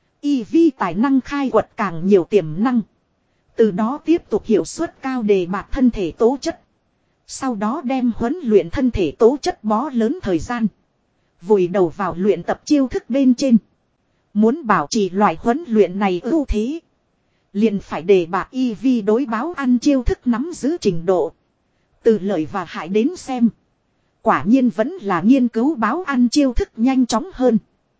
Y Vi tài năng khai quật càng nhiều tiềm năng. Từ đó tiếp tục hiệu suất cao đề bạt thân thể tố chất. Sau đó đem huấn luyện thân thể tố chất bó lớn thời gian. Vùi đầu vào luyện tập chiêu thức bên trên. Muốn bảo trì loại huấn luyện này ưu thế. Liền phải đề bạt Y Vi đối báo ăn chiêu thức nắm giữ trình độ. Từ lợi và hại đến xem. Quả nhiên vẫn là nghiên cứu báo ăn chiêu thức nhanh chóng hơn.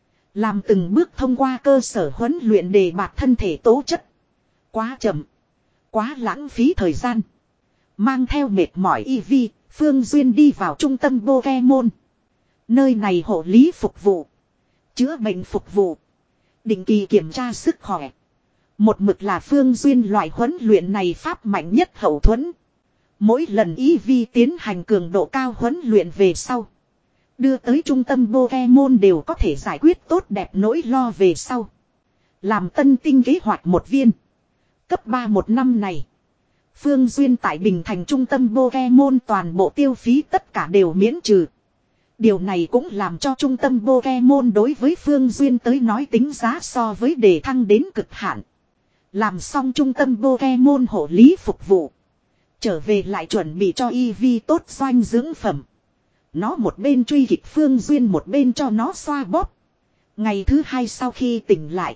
Làm từng bước thông qua cơ sở huấn luyện đề bạt thân thể tố chất. Quá chậm. Quá lãng phí thời gian. Mang theo mệt mỏi Y Vi, Phương Duyên đi vào trung tâm Pokemon. Nơi này hộ lý phục vụ. Chữa bệnh phục vụ. Định kỳ kiểm tra sức khỏe. Một mực là Phương Duyên loại huấn luyện này pháp mạnh nhất hậu thuẫn. Mỗi lần Y Vi tiến hành cường độ cao huấn luyện về sau. Đưa tới trung tâm Pokemon đều có thể giải quyết tốt đẹp nỗi lo về sau. Làm tân tinh kế hoạch một viên. Cấp ba một năm này. Phương Duyên tại Bình Thành trung tâm Pokemon toàn bộ tiêu phí tất cả đều miễn trừ. Điều này cũng làm cho trung tâm Pokemon đối với Phương Duyên tới nói tính giá so với đề thăng đến cực hạn. Làm xong trung tâm Pokemon hộ lý phục vụ. Trở về lại chuẩn bị cho Y Vi tốt doanh dưỡng phẩm. Nó một bên truy kịch Phương Duyên một bên cho nó xoa bóp. Ngày thứ hai sau khi tỉnh lại.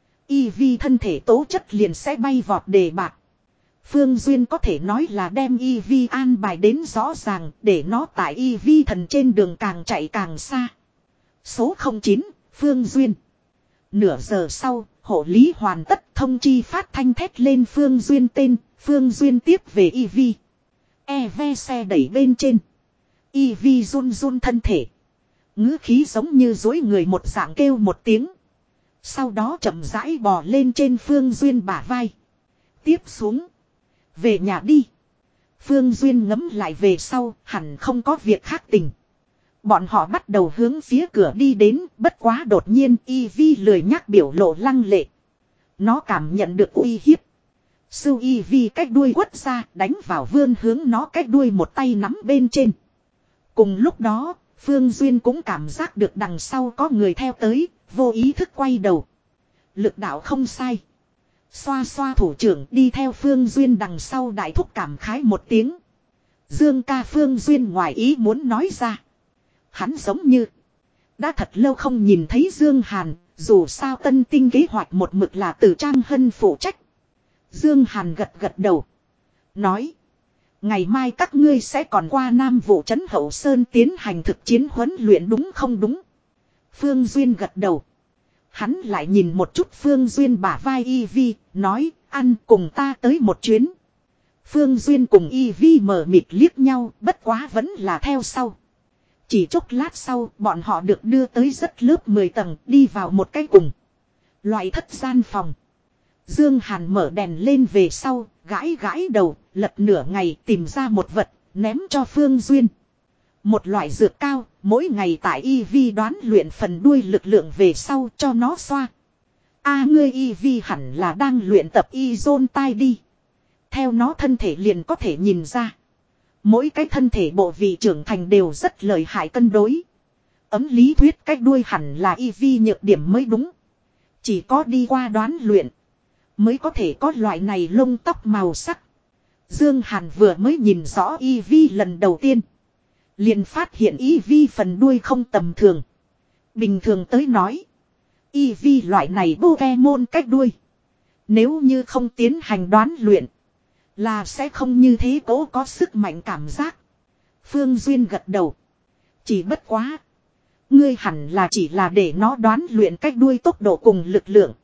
Y Vi thân thể tố chất liền sẽ bay vọt đề bạc. Phương Duyên có thể nói là đem Y Vi an bài đến rõ ràng để nó tại Y Vi thần trên đường càng chạy càng xa. Số không chín, Phương Duyên. Nửa giờ sau, hộ lý hoàn tất thông chi phát thanh thét lên Phương Duyên tên, Phương Duyên tiếp về Y Vi. E ve xe đẩy bên trên. Y Vi run run thân thể. Ngữ khí giống như dối người một dạng kêu một tiếng. Sau đó chậm rãi bò lên trên Phương Duyên bả vai. Tiếp xuống. Về nhà đi. Phương Duyên ngấm lại về sau, hẳn không có việc khác tình. Bọn họ bắt đầu hướng phía cửa đi đến, bất quá đột nhiên Y Vi lười nhắc biểu lộ lăng lệ. Nó cảm nhận được uy hiếp. Sưu Y Vi cách đuôi quất ra, đánh vào vươn hướng nó cách đuôi một tay nắm bên trên. Cùng lúc đó, Phương Duyên cũng cảm giác được đằng sau có người theo tới, vô ý thức quay đầu. Lực đạo không sai. Xoa xoa thủ trưởng đi theo Phương Duyên đằng sau đại thúc cảm khái một tiếng. Dương ca Phương Duyên ngoài ý muốn nói ra. Hắn giống như đã thật lâu không nhìn thấy Dương Hàn, dù sao tân tinh kế hoạch một mực là từ Trang Hân phụ trách. Dương Hàn gật gật đầu. Nói. Ngày mai các ngươi sẽ còn qua Nam Vụ trấn Hậu Sơn tiến hành thực chiến huấn luyện đúng không đúng? Phương Duyên gật đầu. Hắn lại nhìn một chút Phương Duyên bả vai Y Vi, nói, ăn cùng ta tới một chuyến. Phương Duyên cùng Y Vi mờ mịt liếc nhau, bất quá vẫn là theo sau. Chỉ chốc lát sau, bọn họ được đưa tới rất lớp mười tầng, đi vào một cái cùng. Loại thất gian phòng. Dương Hàn mở đèn lên về sau, gãi gãi đầu, lật nửa ngày tìm ra một vật, ném cho Phương Duyên. Một loại dược cao, mỗi ngày tại Y Vi đoán luyện phần đuôi lực lượng về sau cho nó xoa. A ngươi Y Vi hẳn là đang luyện tập Y Zone tai đi. Theo nó thân thể liền có thể nhìn ra. Mỗi cái thân thể bộ vị trưởng thành đều rất lợi hại cân đối. Ấm lý thuyết cách đuôi hẳn là Y Vi nhược điểm mới đúng. Chỉ có đi qua đoán luyện mới có thể có loại này lông tóc màu sắc. Dương Hàn vừa mới nhìn rõ Y Vi lần đầu tiên. Liền phát hiện Y Vi phần đuôi không tầm thường. Bình thường tới nói. Y Vi loại này Pokemon cách đuôi. Nếu như không tiến hành đoán luyện. Là sẽ không như thế cố có sức mạnh cảm giác. Phương Duyên gật đầu. Chỉ bất quá. Ngươi hẳn là chỉ là để nó đoán luyện cách đuôi tốc độ cùng lực lượng.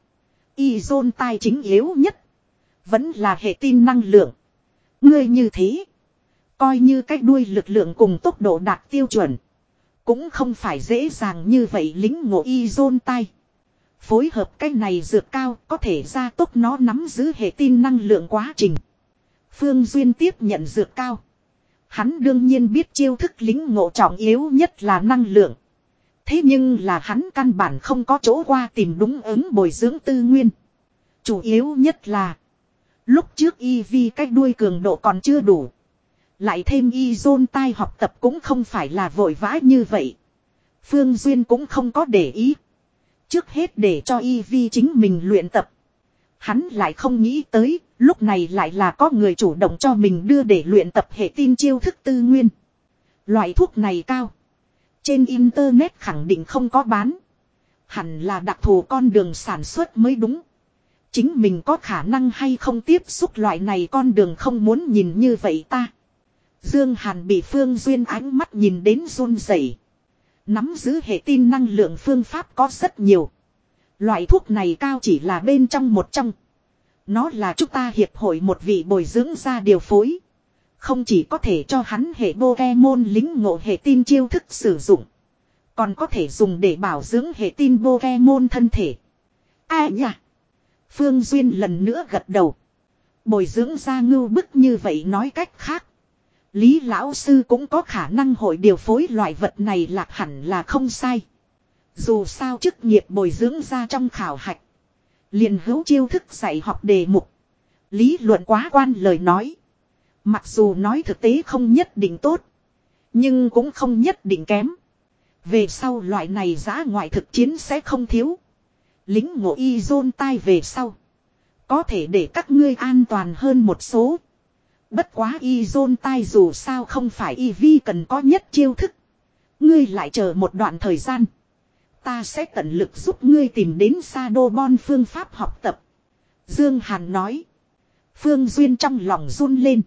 Y Zone tai chính yếu nhất. Vẫn là hệ tin năng lượng. Ngươi như thế. Coi như cách đuôi lực lượng cùng tốc độ đạt tiêu chuẩn. Cũng không phải dễ dàng như vậy lính ngộ Y Zone tai. Phối hợp cách này dược cao có thể gia tốc nó nắm giữ hệ tin năng lượng quá trình. Phương Duyên tiếp nhận dược cao. Hắn đương nhiên biết chiêu thức lính ngộ trọng yếu nhất là năng lượng. Thế nhưng là hắn căn bản không có chỗ qua tìm đúng ứng bồi dưỡng tư nguyên. Chủ yếu nhất là lúc trước Y Vi cách đuôi cường độ còn chưa đủ. Lại thêm Y Zone tai học tập cũng không phải là vội vã như vậy. Phương Duyên cũng không có để ý. Trước hết để cho Y Vi chính mình luyện tập. Hắn lại không nghĩ tới, lúc này lại là có người chủ động cho mình đưa để luyện tập hệ tin chiêu thức tư nguyên. Loại thuốc này cao. Trên internet khẳng định không có bán. Hẳn là đặc thù con đường sản xuất mới đúng. Chính mình có khả năng hay không tiếp xúc loại này con đường không muốn nhìn như vậy ta. Dương Hàn bị Phương Duyên ánh mắt nhìn đến run rẩy. Nắm giữ hệ tin năng lượng phương pháp có rất nhiều. Loại thuốc này cao chỉ là bên trong một trong. Nó là chúng ta hiệp hội một vị bồi dưỡng ra điều phối. Không chỉ có thể cho hắn hệ Pokemon lính ngộ hệ tin chiêu thức sử dụng. Còn có thể dùng để bảo dưỡng hệ tin Pokemon thân thể. À nhỉ. Phương Duyên lần nữa gật đầu. Bồi dưỡng ra ngưu bức như vậy nói cách khác. Lý lão sư cũng có khả năng hội điều phối loại vật này lạc hẳn là không sai. Dù sao chức nghiệp bồi dưỡng ra trong khảo hạch. Liền hữu chiêu thức dạy học đề mục. Lý luận quá quan lời nói. Mặc dù nói thực tế không nhất định tốt. Nhưng cũng không nhất định kém. Về sau loại này giá ngoại thực chiến sẽ không thiếu. Lính ngộ Y Zone tai về sau. Có thể để các ngươi an toàn hơn một số. Bất quá Y Zone tai dù sao không phải Y Vi cần có nhất chiêu thức. Ngươi lại chờ một đoạn thời gian. Ta sẽ tận lực giúp ngươi tìm đến Shadowbon phương pháp học tập. Dương Hàn nói. Phương Duyên trong lòng run lên.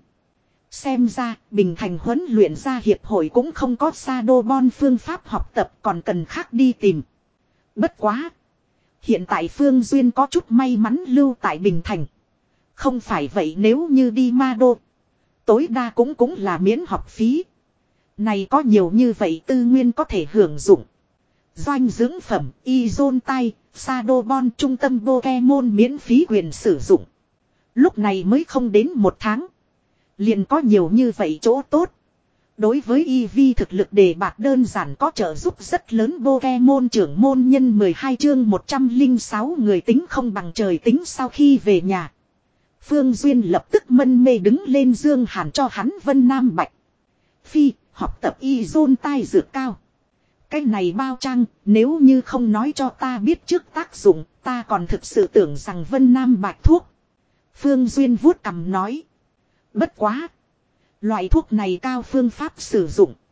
Xem ra, Bình Thành huấn luyện ra hiệp hội cũng không có Shadowbon phương pháp học tập còn cần khác đi tìm. Bất quá. Hiện tại Phương Duyên có chút may mắn lưu tại Bình Thành. Không phải vậy nếu như đi Ma Đô. Tối đa cũng cũng là miễn học phí. Này có nhiều như vậy tư nguyên có thể hưởng dụng. Doanh dưỡng phẩm, Y Zone tai, Shadowbon trung tâm Pokemon miễn phí quyền sử dụng. Lúc này mới không đến một tháng. Liền có nhiều như vậy chỗ tốt. Đối với Y Vi thực lực đề bạt đơn giản có trợ giúp rất lớn. Pokemon trưởng môn nhân mười hai chương một trăm lẻ sáu người tính không bằng trời tính. Sau khi về nhà, Phương Duyên lập tức mân mê đứng lên. Dương Hàn cho hắn Vân Nam Bạch Phi học tập Y Zone tai dược cao. Cái này bao trang, nếu như không nói cho ta biết trước tác dụng, ta còn thực sự tưởng rằng Vân Nam Bạch thuốc. Phương Duyên vuốt cằm nói. Bất quá. Loại thuốc này cao phương pháp sử dụng.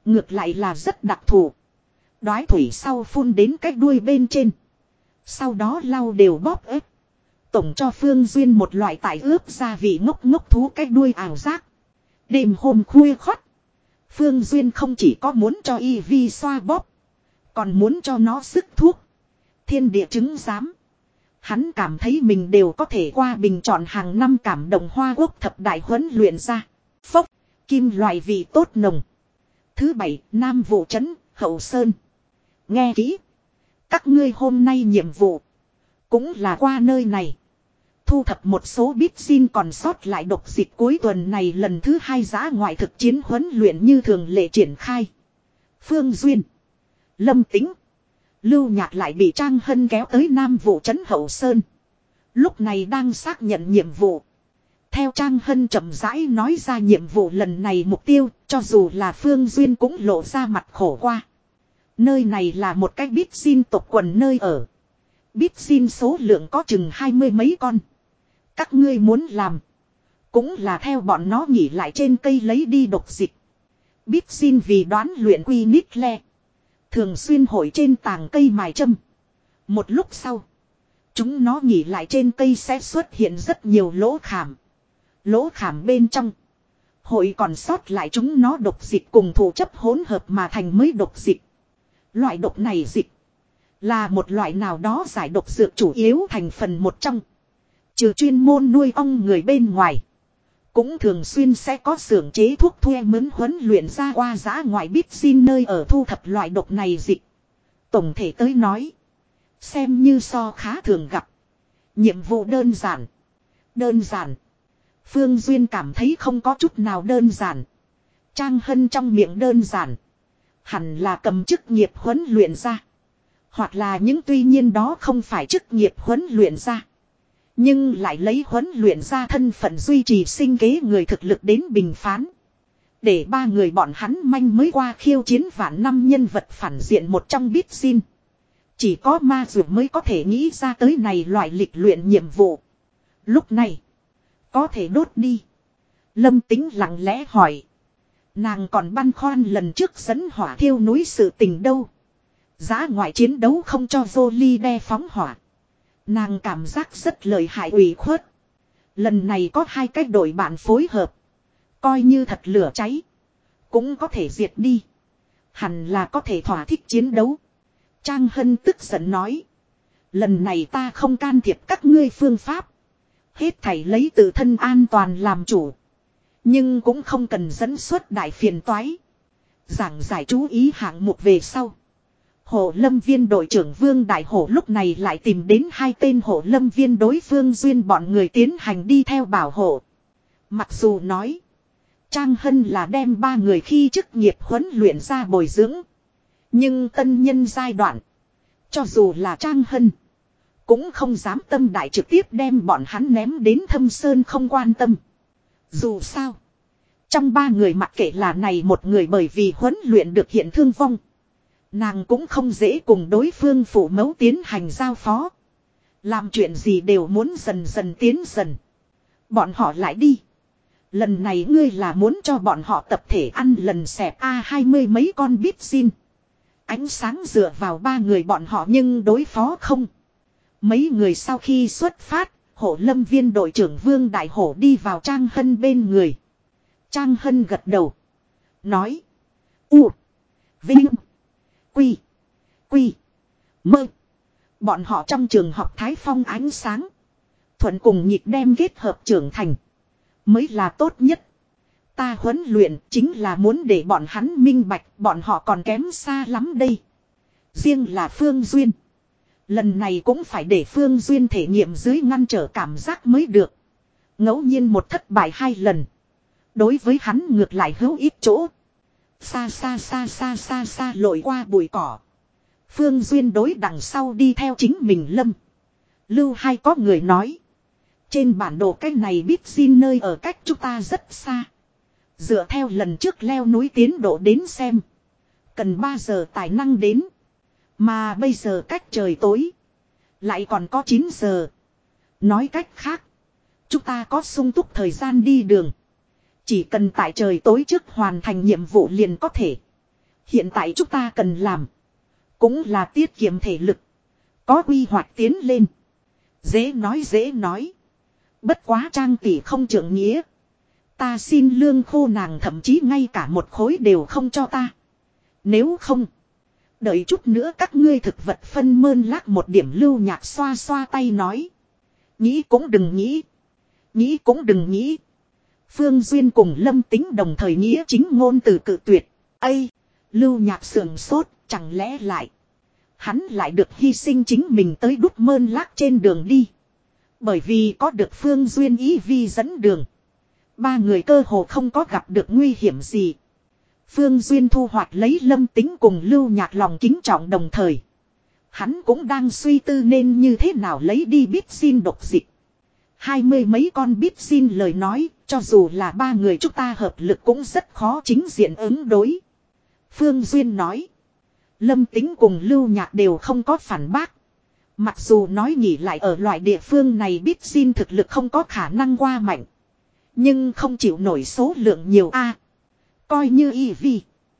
Ngược lại là rất đặc thù. Đoái thủy sau phun đến cái đuôi bên trên. Sau đó lau đều bóp ép. Tổng cho Phương Duyên một loại tại ướp gia vị ngốc ngốc thú cái đuôi ảo giác. Đêm hôm khuya khoắt. Phương Duyên không chỉ có muốn cho y vi xoa bóp. Còn muốn cho nó sức thuốc. Thiên địa chứng giám. Hắn cảm thấy mình đều có thể qua bình chọn hàng năm cảm động Hoa Quốc thập đại huấn luyện ra. Phốc, kim loại vị tốt nồng. Thứ bảy, Nam Vụ Trấn, Hậu Sơn. Nghe kỹ. Các ngươi hôm nay nhiệm vụ. Cũng là qua nơi này. Thu thập một số bít xin còn sót lại độc dịch cuối tuần này lần thứ hai giã ngoại thực chiến huấn luyện như thường lệ triển khai. Phương Duyên. Lâm Tĩnh. Lưu Nhạc lại bị Trang Hân kéo tới Nam Vụ Trấn Hậu Sơn. Lúc này đang xác nhận nhiệm vụ. Theo Trang Hân chậm rãi nói ra nhiệm vụ lần này mục tiêu, cho dù là Phương Duyên cũng lộ ra mặt khổ qua. Nơi này là một cái bít xin tộc quần nơi ở. Bít xin số lượng có chừng hai mươi mấy con. Các ngươi muốn làm. Cũng là theo bọn nó nghỉ lại trên cây lấy đi độc dịch. Bít xin vì đoán luyện quy nít le. Thường xuyên hội trên tàng cây mài châm. Một lúc sau. Chúng nó nghỉ lại trên cây sẽ xuất hiện rất nhiều lỗ khảm. Lỗ khảm bên trong. Hội còn sót lại chúng nó độc dịch cùng thủ chấp hỗn hợp mà thành mới độc dịch. Loại độc này dịch. Là một loại nào đó giải độc dược chủ yếu thành phần một trong. Trừ chuyên môn nuôi ong người bên ngoài. Cũng thường xuyên sẽ có xưởng chế thuốc thuê mướn huấn luyện ra qua giã ngoại bít xin nơi ở thu thập loại độc này dịch. Tổng thể tới nói. Xem như so khá thường gặp. Nhiệm vụ đơn giản. Đơn giản. Phương Duyên cảm thấy không có chút nào đơn giản. Trang Hân trong miệng đơn giản. Hẳn là cầm chức nghiệp huấn luyện ra. Hoặc là những tuy nhiên đó không phải chức nghiệp huấn luyện ra. Nhưng lại lấy huấn luyện ra thân phận duy trì sinh kế người thực lực đến bình phán. Để ba người bọn hắn manh mới qua khiêu chiến vạn năm nhân vật phản diện một trong bít xin. Chỉ có ma dược mới có thể nghĩ ra tới này loại lịch luyện nhiệm vụ. Lúc này. Có thể đốt đi. Lâm Tĩnh lặng lẽ hỏi. Nàng còn băn khoăn lần trước dẫn hỏa thiêu núi sự tình đâu. Giá ngoại chiến đấu không cho Jolie đe phóng hỏa. Nàng cảm giác rất lợi hại ủy khuất. Lần này có hai cách đội bạn phối hợp. Coi như thật lửa cháy. Cũng có thể diệt đi. Hẳn là có thể thỏa thích chiến đấu. Trang Hân tức giận nói. Lần này ta không can thiệp các ngươi phương pháp. Hết thảy lấy tự thân an toàn làm chủ. Nhưng cũng không cần dẫn xuất đại phiền toái. Giảng giải chú ý hạng mục về sau. Hộ lâm viên đội trưởng Vương Đại Hổ lúc này lại tìm đến hai tên hộ lâm viên đối phương duyên bọn người tiến hành đi theo bảo hộ. Mặc dù nói. Trang Hân là đem ba người khi chức nghiệp huấn luyện ra bồi dưỡng. Nhưng tân nhân giai đoạn. Cho dù là Trang Hân. Cũng không dám tâm đại trực tiếp đem bọn hắn ném đến thâm sơn không quan tâm. Dù sao. Trong ba người mặc kệ là này một người bởi vì huấn luyện được hiện thương vong. Nàng cũng không dễ cùng đối phương phụ mẫu tiến hành giao phó. Làm chuyện gì đều muốn dần dần tiến dần. Bọn họ lại đi. Lần này ngươi là muốn cho bọn họ tập thể ăn lần xẹp A hai mươi mấy con bít xin. Ánh sáng dựa vào ba người bọn họ nhưng đối phó không. Mấy người sau khi xuất phát, hộ lâm viên đội trưởng Vương Đại Hổ đi vào Trang Hân bên người. Trang Hân gật đầu. Nói. U. Vinh. Quy. Quy. Mơ. Bọn họ trong trường học Thái Phong ánh sáng. Thuận cùng nhịp đem kết hợp trưởng thành. Mới là tốt nhất. Ta huấn luyện chính là muốn để bọn hắn minh bạch bọn họ còn kém xa lắm đây. Riêng là Phương Duyên. Lần này cũng phải để Phương Duyên thể nghiệm dưới ngăn trở cảm giác mới được. Ngẫu nhiên một thất bại hai lần. Đối với hắn ngược lại hữu ít chỗ. Xa xa xa xa xa xa lội qua bụi cỏ. Phương Duyên đối đằng sau đi theo chính mình Lâm. Lưu hai có người nói. Trên bản đồ cái này biết xin nơi ở cách chúng ta rất xa. Dựa theo lần trước leo núi tiến độ đến xem. Cần ba giờ tài năng đến. Mà bây giờ cách trời tối. Lại còn có chín giờ. Nói cách khác. Chúng ta có sung túc thời gian đi đường. Chỉ cần tại trời tối trước hoàn thành nhiệm vụ liền có thể. Hiện tại chúng ta cần làm. Cũng là tiết kiệm thể lực. Có quy hoạch tiến lên. Dễ nói dễ nói. Bất quá Trang tỷ không trưởng nghĩa. Ta xin lương khô nàng thậm chí ngay cả một khối đều không cho ta. Nếu không. Đợi chút nữa các ngươi thực vật phân mơn lác một điểm Lưu Nhạc xoa xoa tay nói. Nghĩ cũng đừng nghĩ. Nghĩ cũng đừng nghĩ. Phương Duyên cùng Lâm Tính đồng thời nghĩa chính ngôn từ cự tuyệt. Ây! Lưu Nhạc sườn sốt, chẳng lẽ lại. Hắn lại được hy sinh chính mình tới đút mơn lác trên đường đi. Bởi vì có được Phương Duyên ý vi dẫn đường. Ba người cơ hồ không có gặp được nguy hiểm gì. Phương Duyên thu hoạch lấy Lâm Tính cùng Lưu Nhạc lòng kính trọng đồng thời. Hắn cũng đang suy tư nên như thế nào lấy đi biết xin độc dịch. Hai mươi mấy con biết xin lời nói, cho dù là ba người chúng ta hợp lực cũng rất khó chính diện ứng đối. Phương Duyên nói. Lâm Tính cùng Lưu Nhạc đều không có phản bác. Mặc dù nói nghỉ lại ở loại địa phương này biết xin thực lực không có khả năng qua mạnh. Nhưng không chịu nổi số lượng nhiều a. Coi như y vi.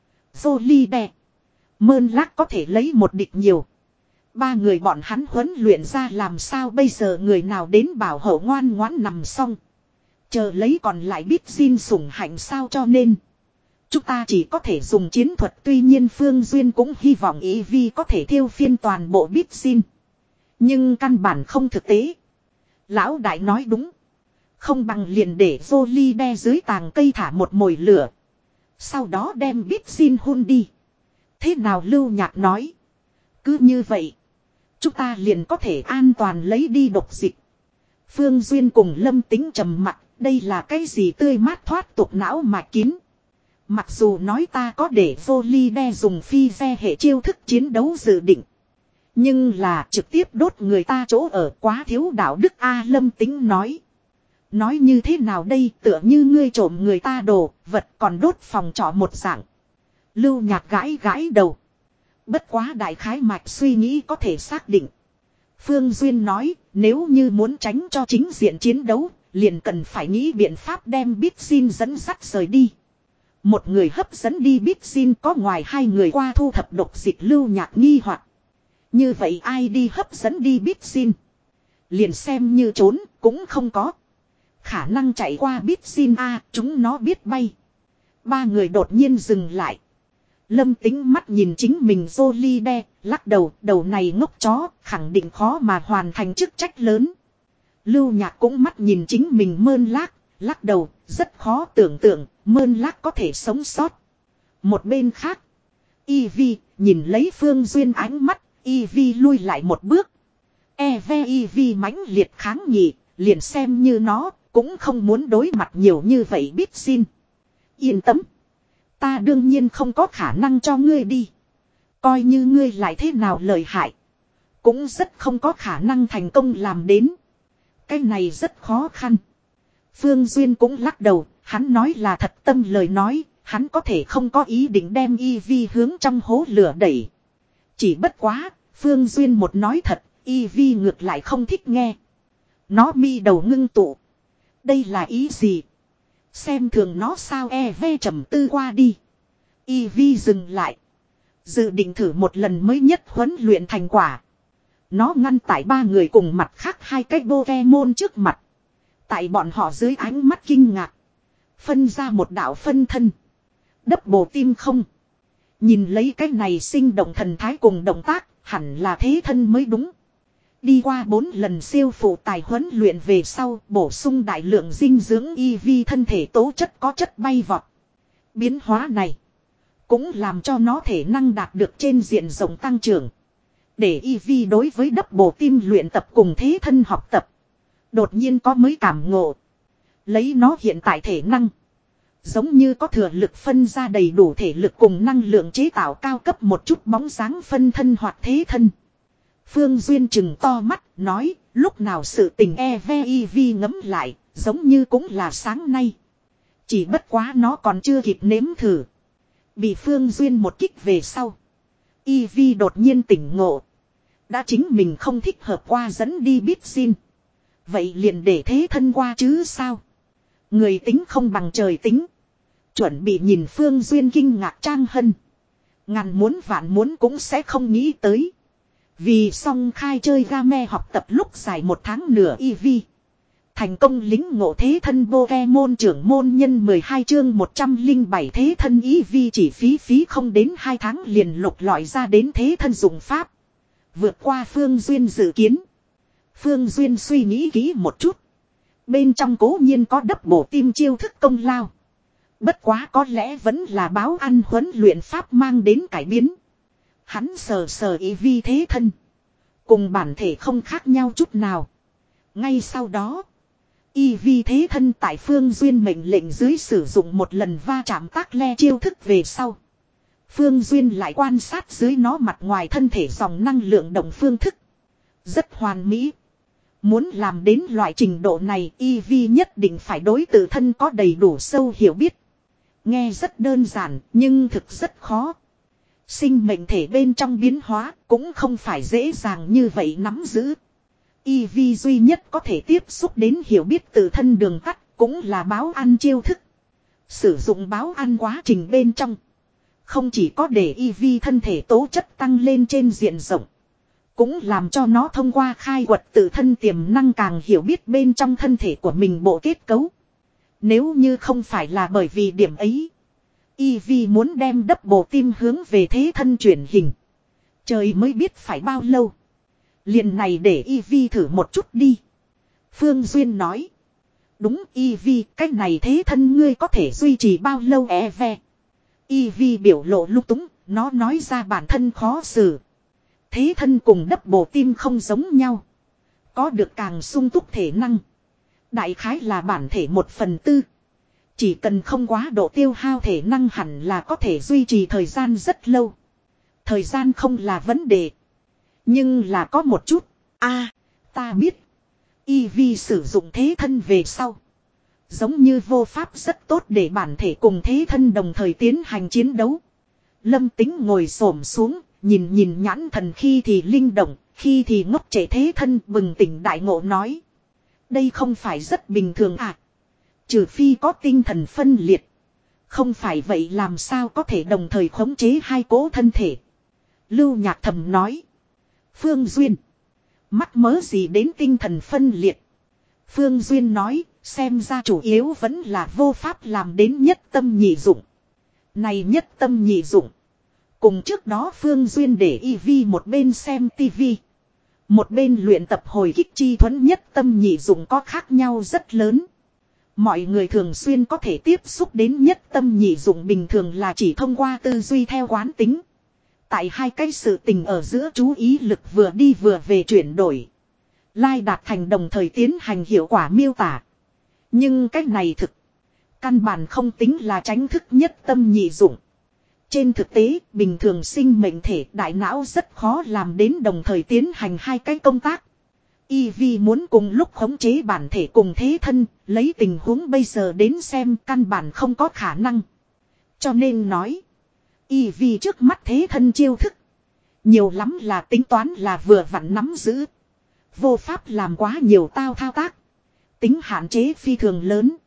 Jolie đè. Mơn lác có thể lấy một địch nhiều. Ba người bọn hắn huấn luyện ra làm sao bây giờ người nào đến bảo hộ ngoan ngoãn nằm xong. Chờ lấy còn lại biết xin sủng hạnh sao cho nên. Chúng ta chỉ có thể dùng chiến thuật tuy nhiên Phương Duyên cũng hy vọng y vi có thể thiêu phiên toàn bộ biết xin. Nhưng căn bản không thực tế. Lão đại nói đúng. Không bằng liền để Jolie đe dưới tàng cây thả một mồi lửa. Sau đó đem biết xin hun đi. Thế nào Lưu Nhạc nói. Cứ như vậy. Chúng ta liền có thể an toàn lấy đi độc dịch. Phương Duyên cùng Lâm Tính trầm mặt. Đây là cái gì tươi mát thoát tục não mạch kín. Mặc dù nói ta có để Jolie đe dùng phi xe hệ chiêu thức chiến đấu dự định. Nhưng là trực tiếp đốt người ta chỗ ở quá thiếu đạo đức A Lâm Tính nói. Nói như thế nào đây tựa như ngươi trộm người ta đồ, vật còn đốt phòng trọ một dạng. Lưu Nhạc gãi gãi đầu. Bất quá đại khái mạch suy nghĩ có thể xác định. Phương Duyên nói nếu như muốn tránh cho chính diện chiến đấu, liền cần phải nghĩ biện pháp đem biết xin dẫn dắt rời đi. Một người hấp dẫn đi biết xin có ngoài hai người qua thu thập độc dịch Lưu Nhạc nghi hoặc. Như vậy ai đi hấp dẫn đi biết xin. Liền xem như trốn cũng không có. Khả năng chạy qua biết xin a à, chúng nó biết bay. Ba người đột nhiên dừng lại. Lâm Tính mắt nhìn chính mình Jolie đe, lắc đầu, đầu này ngốc chó, khẳng định khó mà hoàn thành chức trách lớn. Lưu Nhạc cũng mắt nhìn chính mình mơn lác, lắc đầu, rất khó tưởng tượng, mơn lác có thể sống sót. Một bên khác, Ivy nhìn lấy Phương Duyên ánh mắt, Ivy lui lại một bước. Eve Ivy mãnh liệt kháng nghị, liền xem như nó, cũng không muốn đối mặt nhiều như vậy biết xin. Yên tâm. Ta đương nhiên không có khả năng cho ngươi đi. Coi như ngươi lại thế nào lợi hại. Cũng rất không có khả năng thành công làm đến. Cái này rất khó khăn. Phương Duyên cũng lắc đầu. Hắn nói là thật tâm lời nói. Hắn có thể không có ý định đem Ivy hướng trong hố lửa đẩy. Chỉ bất quá. Phương Duyên một nói thật. Ivy ngược lại không thích nghe. Nó mi đầu ngưng tụ. Đây là ý gì? Xem thường nó sao e ve trầm tư qua đi. Ivy dừng lại. Dự định thử một lần mới nhất huấn luyện thành quả. Nó ngăn tại ba người cùng mặt khác hai cái Pokemon trước mặt. Tại bọn họ dưới ánh mắt kinh ngạc. Phân ra một đạo phân thân. Đấp bồ tim không. Nhìn lấy cái này sinh động thần thái cùng động tác. Hẳn là thế thân mới đúng. Đi qua bốn lần siêu phụ tài huấn luyện về sau bổ sung đại lượng dinh dưỡng y vi thân thể tố chất có chất bay vọt. Biến hóa này cũng làm cho nó thể năng đạt được trên diện rộng tăng trưởng. Để y vi đối với đắp bổ tim luyện tập cùng thế thân học tập. Đột nhiên có mới cảm ngộ. Lấy nó hiện tại thể năng. Giống như có thừa lực phân ra đầy đủ thể lực cùng năng lượng chế tạo cao cấp một chút bóng dáng phân thân hoặc thế thân. Phương Duyên chừng to mắt, nói, lúc nào sự tình e ve y vi ngấm lại, giống như cũng là sáng nay. Chỉ bất quá nó còn chưa kịp nếm thử. Bị Phương Duyên một kích về sau. Y vi đột nhiên tỉnh ngộ. Đã chính mình không thích hợp qua dẫn đi biết xin. Vậy liền để thế thân qua chứ sao? Người tính không bằng trời tính. Chuẩn bị nhìn Phương Duyên kinh ngạc Trang Hân. Ngàn muốn vạn muốn cũng sẽ không nghĩ tới. Vì song khai chơi game học tập lúc dài một tháng nửa e vê. Thành công lính ngộ thế thân Pokemon trưởng môn nhân mười hai chương một trăm lẻ bảy thế thân e vê chỉ phí phí không đến hai tháng liền lục lọi ra đến thế thân dụng pháp. Vượt qua Phương Duyên dự kiến. Phương Duyên suy nghĩ kỹ một chút. Bên trong cố nhiên có đắp bổ tim chiêu thức công lao. Bất quá có lẽ vẫn là báo ăn huấn luyện pháp mang đến cải biến. Hắn sờ sờ ý vi thế thân. Cùng bản thể không khác nhau chút nào. Ngay sau đó. Y vi thế thân tại Phương Duyên mệnh lệnh dưới sử dụng một lần va chạm tác le chiêu thức về sau. Phương Duyên lại quan sát dưới nó mặt ngoài thân thể dòng năng lượng động phương thức. Rất hoàn mỹ. Muốn làm đến loại trình độ này E V nhất định phải đối tự thân có đầy đủ sâu hiểu biết. Nghe rất đơn giản nhưng thực rất khó. Sinh mệnh thể bên trong biến hóa cũng không phải dễ dàng như vậy nắm giữ. E V duy nhất có thể tiếp xúc đến hiểu biết tự thân đường tắt cũng là báo ăn chiêu thức. Sử dụng báo ăn quá trình bên trong. Không chỉ có để E V thân thể tố chất tăng lên trên diện rộng. Cũng làm cho nó thông qua khai quật tự thân tiềm năng càng hiểu biết bên trong thân thể của mình bộ kết cấu. Nếu như không phải là bởi vì điểm ấy. E V muốn đem đắp bộ tim hướng về thế thân chuyển hình. Trời mới biết phải bao lâu. Liền này để E V thử một chút đi. Phương Duyên nói. Đúng E V, cách này thế thân ngươi có thể duy trì bao lâu e ve. E V biểu lộ lung túng, nó nói ra bản thân khó xử. Thế thân cùng đắp bổ tim không giống nhau. Có được càng sung túc thể năng. Đại khái là bản thể một phần tư. Chỉ cần không quá độ tiêu hao thể năng hẳn là có thể duy trì thời gian rất lâu. Thời gian không là vấn đề. Nhưng là có một chút. a ta biết. E V sử dụng thế thân về sau. Giống như vô pháp rất tốt để bản thể cùng thế thân đồng thời tiến hành chiến đấu. Lâm Tính ngồi xổm xuống. Nhìn nhìn nhãn thần khi thì linh động, khi thì ngốc trệ thế thân bừng tỉnh đại ngộ nói. Đây không phải rất bình thường à. Trừ phi có tinh thần phân liệt. Không phải vậy làm sao có thể đồng thời khống chế hai cỗ thân thể. Lưu Nhạc Thầm nói. Phương Duyên. Mắc mớ gì đến tinh thần phân liệt. Phương Duyên nói, xem ra chủ yếu vẫn là vô pháp làm đến nhất tâm nhị dụng. Này nhất tâm nhị dụng. Cùng trước đó Phương Duyên để E V một bên xem tivi. Một bên luyện tập hồi kích chi thuẫn nhất tâm nhị dụng có khác nhau rất lớn. Mọi người thường xuyên có thể tiếp xúc đến nhất tâm nhị dụng bình thường là chỉ thông qua tư duy theo quán tính. Tại hai cái sự tình ở giữa chú ý lực vừa đi vừa về chuyển đổi. Lai đạt thành đồng thời tiến hành hiệu quả miêu tả. Nhưng cách này thực. Căn bản không tính là tránh thức nhất tâm nhị dụng. Trên thực tế, bình thường sinh mệnh thể đại não rất khó làm đến đồng thời tiến hành hai cái công tác. E V muốn cùng lúc khống chế bản thể cùng thế thân, lấy tình huống bây giờ đến xem căn bản không có khả năng. Cho nên nói, E V trước mắt thế thân chiêu thức. Nhiều lắm là tính toán là vừa vặn nắm giữ. Vô pháp làm quá nhiều tao thao tác. Tính hạn chế phi thường lớn.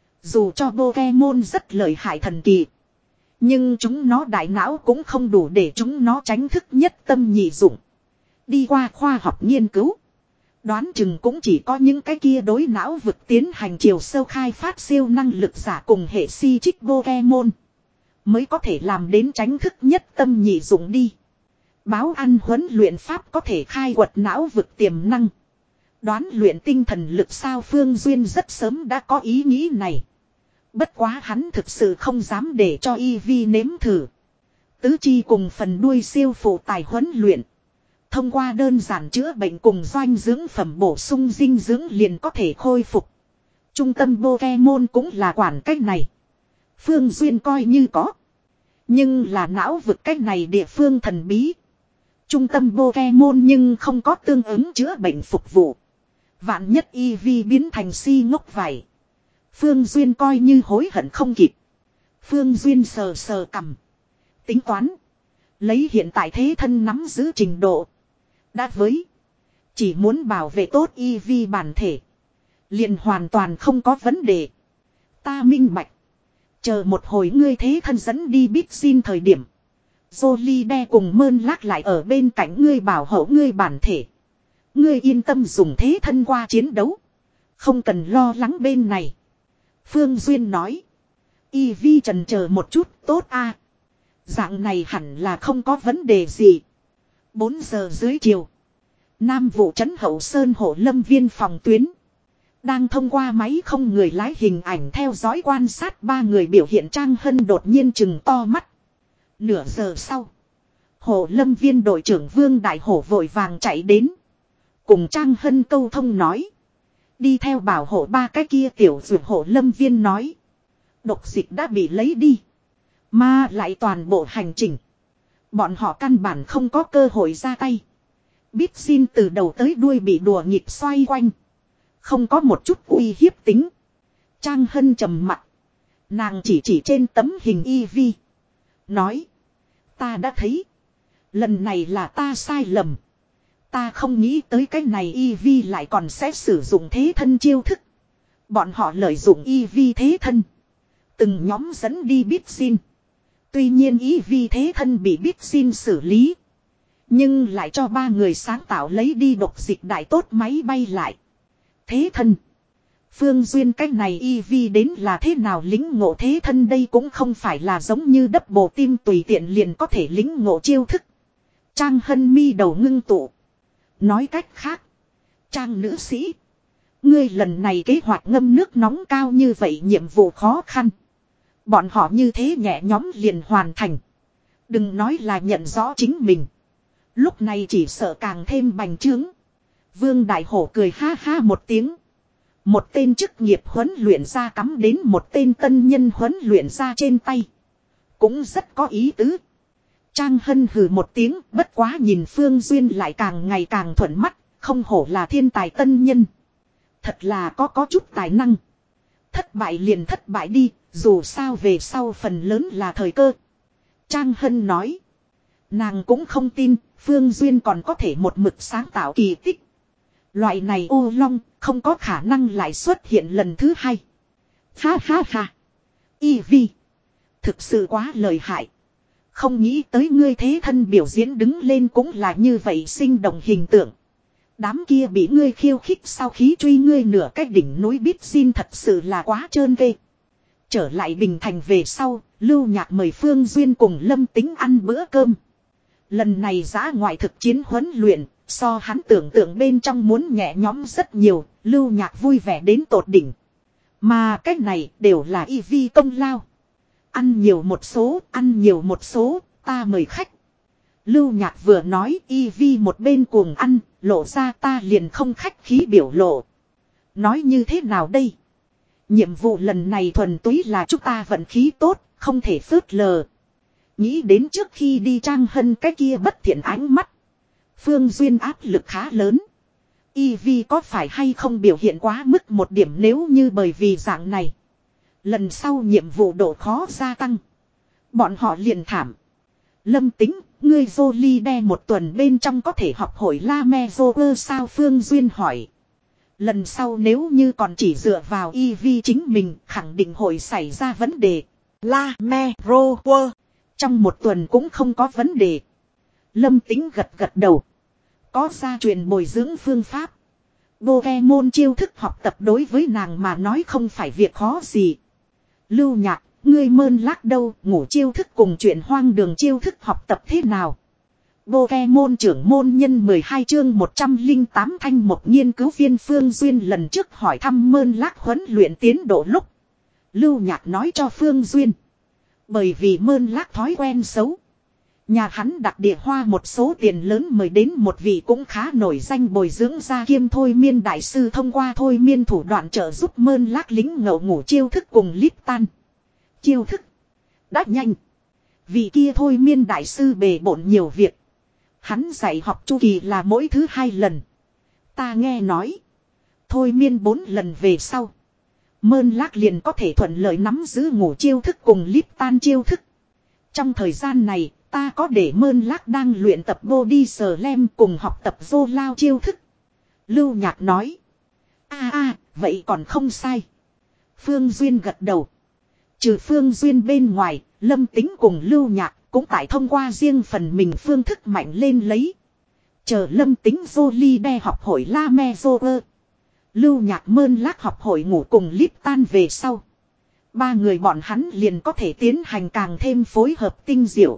Dù cho Pokemon rất lợi hại thần kỳ. Nhưng chúng nó đại não cũng không đủ để chúng nó tránh thức nhất tâm nhị dụng. Đi qua khoa học nghiên cứu. Đoán chừng cũng chỉ có những cái kia đối não vực tiến hành chiều sâu khai phát siêu năng lực giả cùng hệ si trích Pokemon. Mới có thể làm đến tránh thức nhất tâm nhị dụng đi. Báo ăn huấn luyện pháp có thể khai quật não vực tiềm năng. Đoán luyện tinh thần lực sao Phương Duyên rất sớm đã có ý nghĩ này. Bất quá hắn thực sự không dám để cho E V nếm thử. Tứ chi cùng phần đuôi siêu phụ tài huấn luyện. Thông qua đơn giản chữa bệnh cùng doanh dưỡng phẩm bổ sung dinh dưỡng liền có thể khôi phục. Trung tâm Pokemon cũng là quản cách này. Phương Duyên coi như có. Nhưng là não vực cách này địa phương thần bí. Trung tâm Pokemon nhưng không có tương ứng chữa bệnh phục vụ. Vạn nhất E V biến thành si ngốc vải. Phương Duyên coi như hối hận không kịp. Phương Duyên sờ sờ cằm. Tính toán. Lấy hiện tại thế thân nắm giữ trình độ. Đã với. Chỉ muốn bảo vệ tốt E V bản thể. Liền hoàn toàn không có vấn đề. Ta minh bạch. Chờ một hồi ngươi thế thân dẫn đi bít xin thời điểm. Jolide cùng Mơn Lác lại ở bên cạnh ngươi bảo hộ ngươi bản thể. Ngươi yên tâm dùng thế thân qua chiến đấu. Không cần lo lắng bên này. Phương Duyên nói. Y Vi trần chờ một chút, tốt a. Dạng này hẳn là không có vấn đề gì. Bốn giờ dưới chiều. Nam vụ trấn Hậu Sơn Hộ Lâm viên phòng tuyến. Đang thông qua máy không người lái hình ảnh theo dõi quan sát ba người biểu hiện. Trang Hân đột nhiên chừng to mắt. Nửa giờ sau. Hộ Lâm viên đội trưởng Vương Đại Hổ vội vàng chạy đến. Cùng Trang Hân câu thông nói. Đi theo bảo hộ ba cái kia tiểu dược Hộ Lâm viên nói. Độc dịch đã bị lấy đi. Mà lại toàn bộ hành trình. Bọn họ căn bản không có cơ hội ra tay. Biết xin từ đầu tới đuôi bị đùa nghịch xoay quanh. Không có một chút uy hiếp tính. Trang Hân trầm mặt. Nàng chỉ chỉ trên tấm hình y vi. Nói. Ta đã thấy. Lần này là ta sai lầm. Ta không nghĩ tới cái này y vi lại còn sẽ sử dụng thế thân chiêu thức. Bọn họ lợi dụng y vi thế thân. Từng nhóm dẫn đi biết xin. Tuy nhiên y vi thế thân bị biết xin xử lý. Nhưng lại cho ba người sáng tạo lấy đi độc dịch đại tốt máy bay lại. Thế thân. Phương Duyên cách này y vi đến là thế nào lính ngộ thế thân đây cũng không phải là giống như đắp bồ tim tùy tiện liền có thể lính ngộ chiêu thức. Trang Hân mi đầu ngưng tụ. Nói cách khác. Trang nữ sĩ. Ngươi lần này kế hoạch ngâm nước nóng cao như vậy nhiệm vụ khó khăn. Bọn họ như thế nhẹ nhóm liền hoàn thành. Đừng nói là nhận rõ chính mình. Lúc này chỉ sợ càng thêm bành trướng. Vương Đại Hổ cười ha ha một tiếng. Một tên chức nghiệp huấn luyện ra cắm đến một tên tân nhân huấn luyện ra trên tay. Cũng rất có ý tứ. Trang Hân hừ một tiếng, bất quá nhìn Phương Duyên lại càng ngày càng thuận mắt, không hổ là thiên tài tân nhân. Thật là có có chút tài năng. Thất bại liền thất bại đi, dù sao về sau phần lớn là thời cơ. Trang Hân nói. Nàng cũng không tin, Phương Duyên còn có thể một mực sáng tạo kỳ tích. Loại này ô long, không có khả năng lại xuất hiện lần thứ hai. Ha ha ha. Y Vi. Thực sự quá lợi hại. Không nghĩ tới ngươi thế thân biểu diễn đứng lên cũng là như vậy sinh động hình tượng. Đám kia bị ngươi khiêu khích sau khí truy ngươi nửa cái đỉnh núi biết xin thật sự là quá trơn ghê. Trở lại Bình Thành về sau, Lưu Nhạc mời Phương Duyên cùng Lâm Tính ăn bữa cơm. Lần này giã ngoại thực chiến huấn luyện, so hắn tưởng tượng bên trong muốn nhẹ nhõm rất nhiều, Lưu Nhạc vui vẻ đến tột đỉnh. Mà cách này đều là y vi công lao. Ăn nhiều một số, ăn nhiều một số, ta mời khách. Lưu Nhạc vừa nói y vi một bên cuồng ăn, lộ ra ta liền không khách khí biểu lộ. Nói như thế nào đây? Nhiệm vụ lần này thuần túy là chúng ta vận khí tốt, không thể phớt lờ. Nghĩ đến trước khi đi Trang Hân cái kia bất thiện ánh mắt. Phương Duyên áp lực khá lớn. Y Vi có phải hay không biểu hiện quá mức một điểm nếu như bởi vì dạng này. Lần sau nhiệm vụ độ khó gia tăng. Bọn họ liền thảm. Lâm Tính, ngươi Jolide một tuần bên trong có thể học hội La Me Joker sao Phương Duyên hỏi. Lần sau nếu như còn chỉ dựa vào y vi chính mình khẳng định hội xảy ra vấn đề. La Me Joker. Trong một tuần cũng không có vấn đề. Lâm Tính gật gật đầu. Có gia truyền bồi dưỡng phương pháp. Pokemon chiêu thức học tập đối với nàng mà nói không phải việc khó gì. Lưu Nhạc, ngươi Mơn Lác đâu, ngủ chiêu thức cùng chuyện hoang đường chiêu thức học tập thế nào? Pokemon trưởng môn nhân mười hai chương một trăm lẻ tám thanh một nghiên cứu viên Phương Duyên lần trước hỏi thăm Mơn Lác huấn luyện tiến độ lúc. Lưu Nhạc nói cho Phương Duyên. Bởi vì Mơn Lác thói quen xấu. Nhà hắn đặc địa hoa một số tiền lớn mời đến một vị cũng khá nổi danh bồi dưỡng gia kiêm thôi miên đại sư thông qua thôi miên thủ đoạn trợ giúp Mơn Lác lính ngậu ngủ chiêu thức cùng lít tan. Chiêu thức. Đã nhanh. Vị kia thôi miên đại sư bề bộn nhiều việc. Hắn dạy học chu kỳ là mỗi thứ hai lần. Ta nghe nói. Thôi miên bốn lần về sau. Mơn Lác liền có thể thuận lợi nắm giữ ngủ chiêu thức cùng lít tan chiêu thức. Trong thời gian này, ta có để Mơn Lác đang luyện tập body slam cùng học tập vô lao chiêu thức. Lưu Nhạc nói. a a vậy còn không sai. Phương Duyên gật đầu. Trừ Phương Duyên bên ngoài, Lâm Tính cùng Lưu Nhạc cũng tại thông qua riêng phần mình phương thức mạnh lên lấy. Chờ Lâm Tính Jolie đe học hội La Me Joe. Lưu Nhạc Mơn Lác học hội ngủ cùng Líp tan về sau. Ba người bọn hắn liền có thể tiến hành càng thêm phối hợp tinh diệu.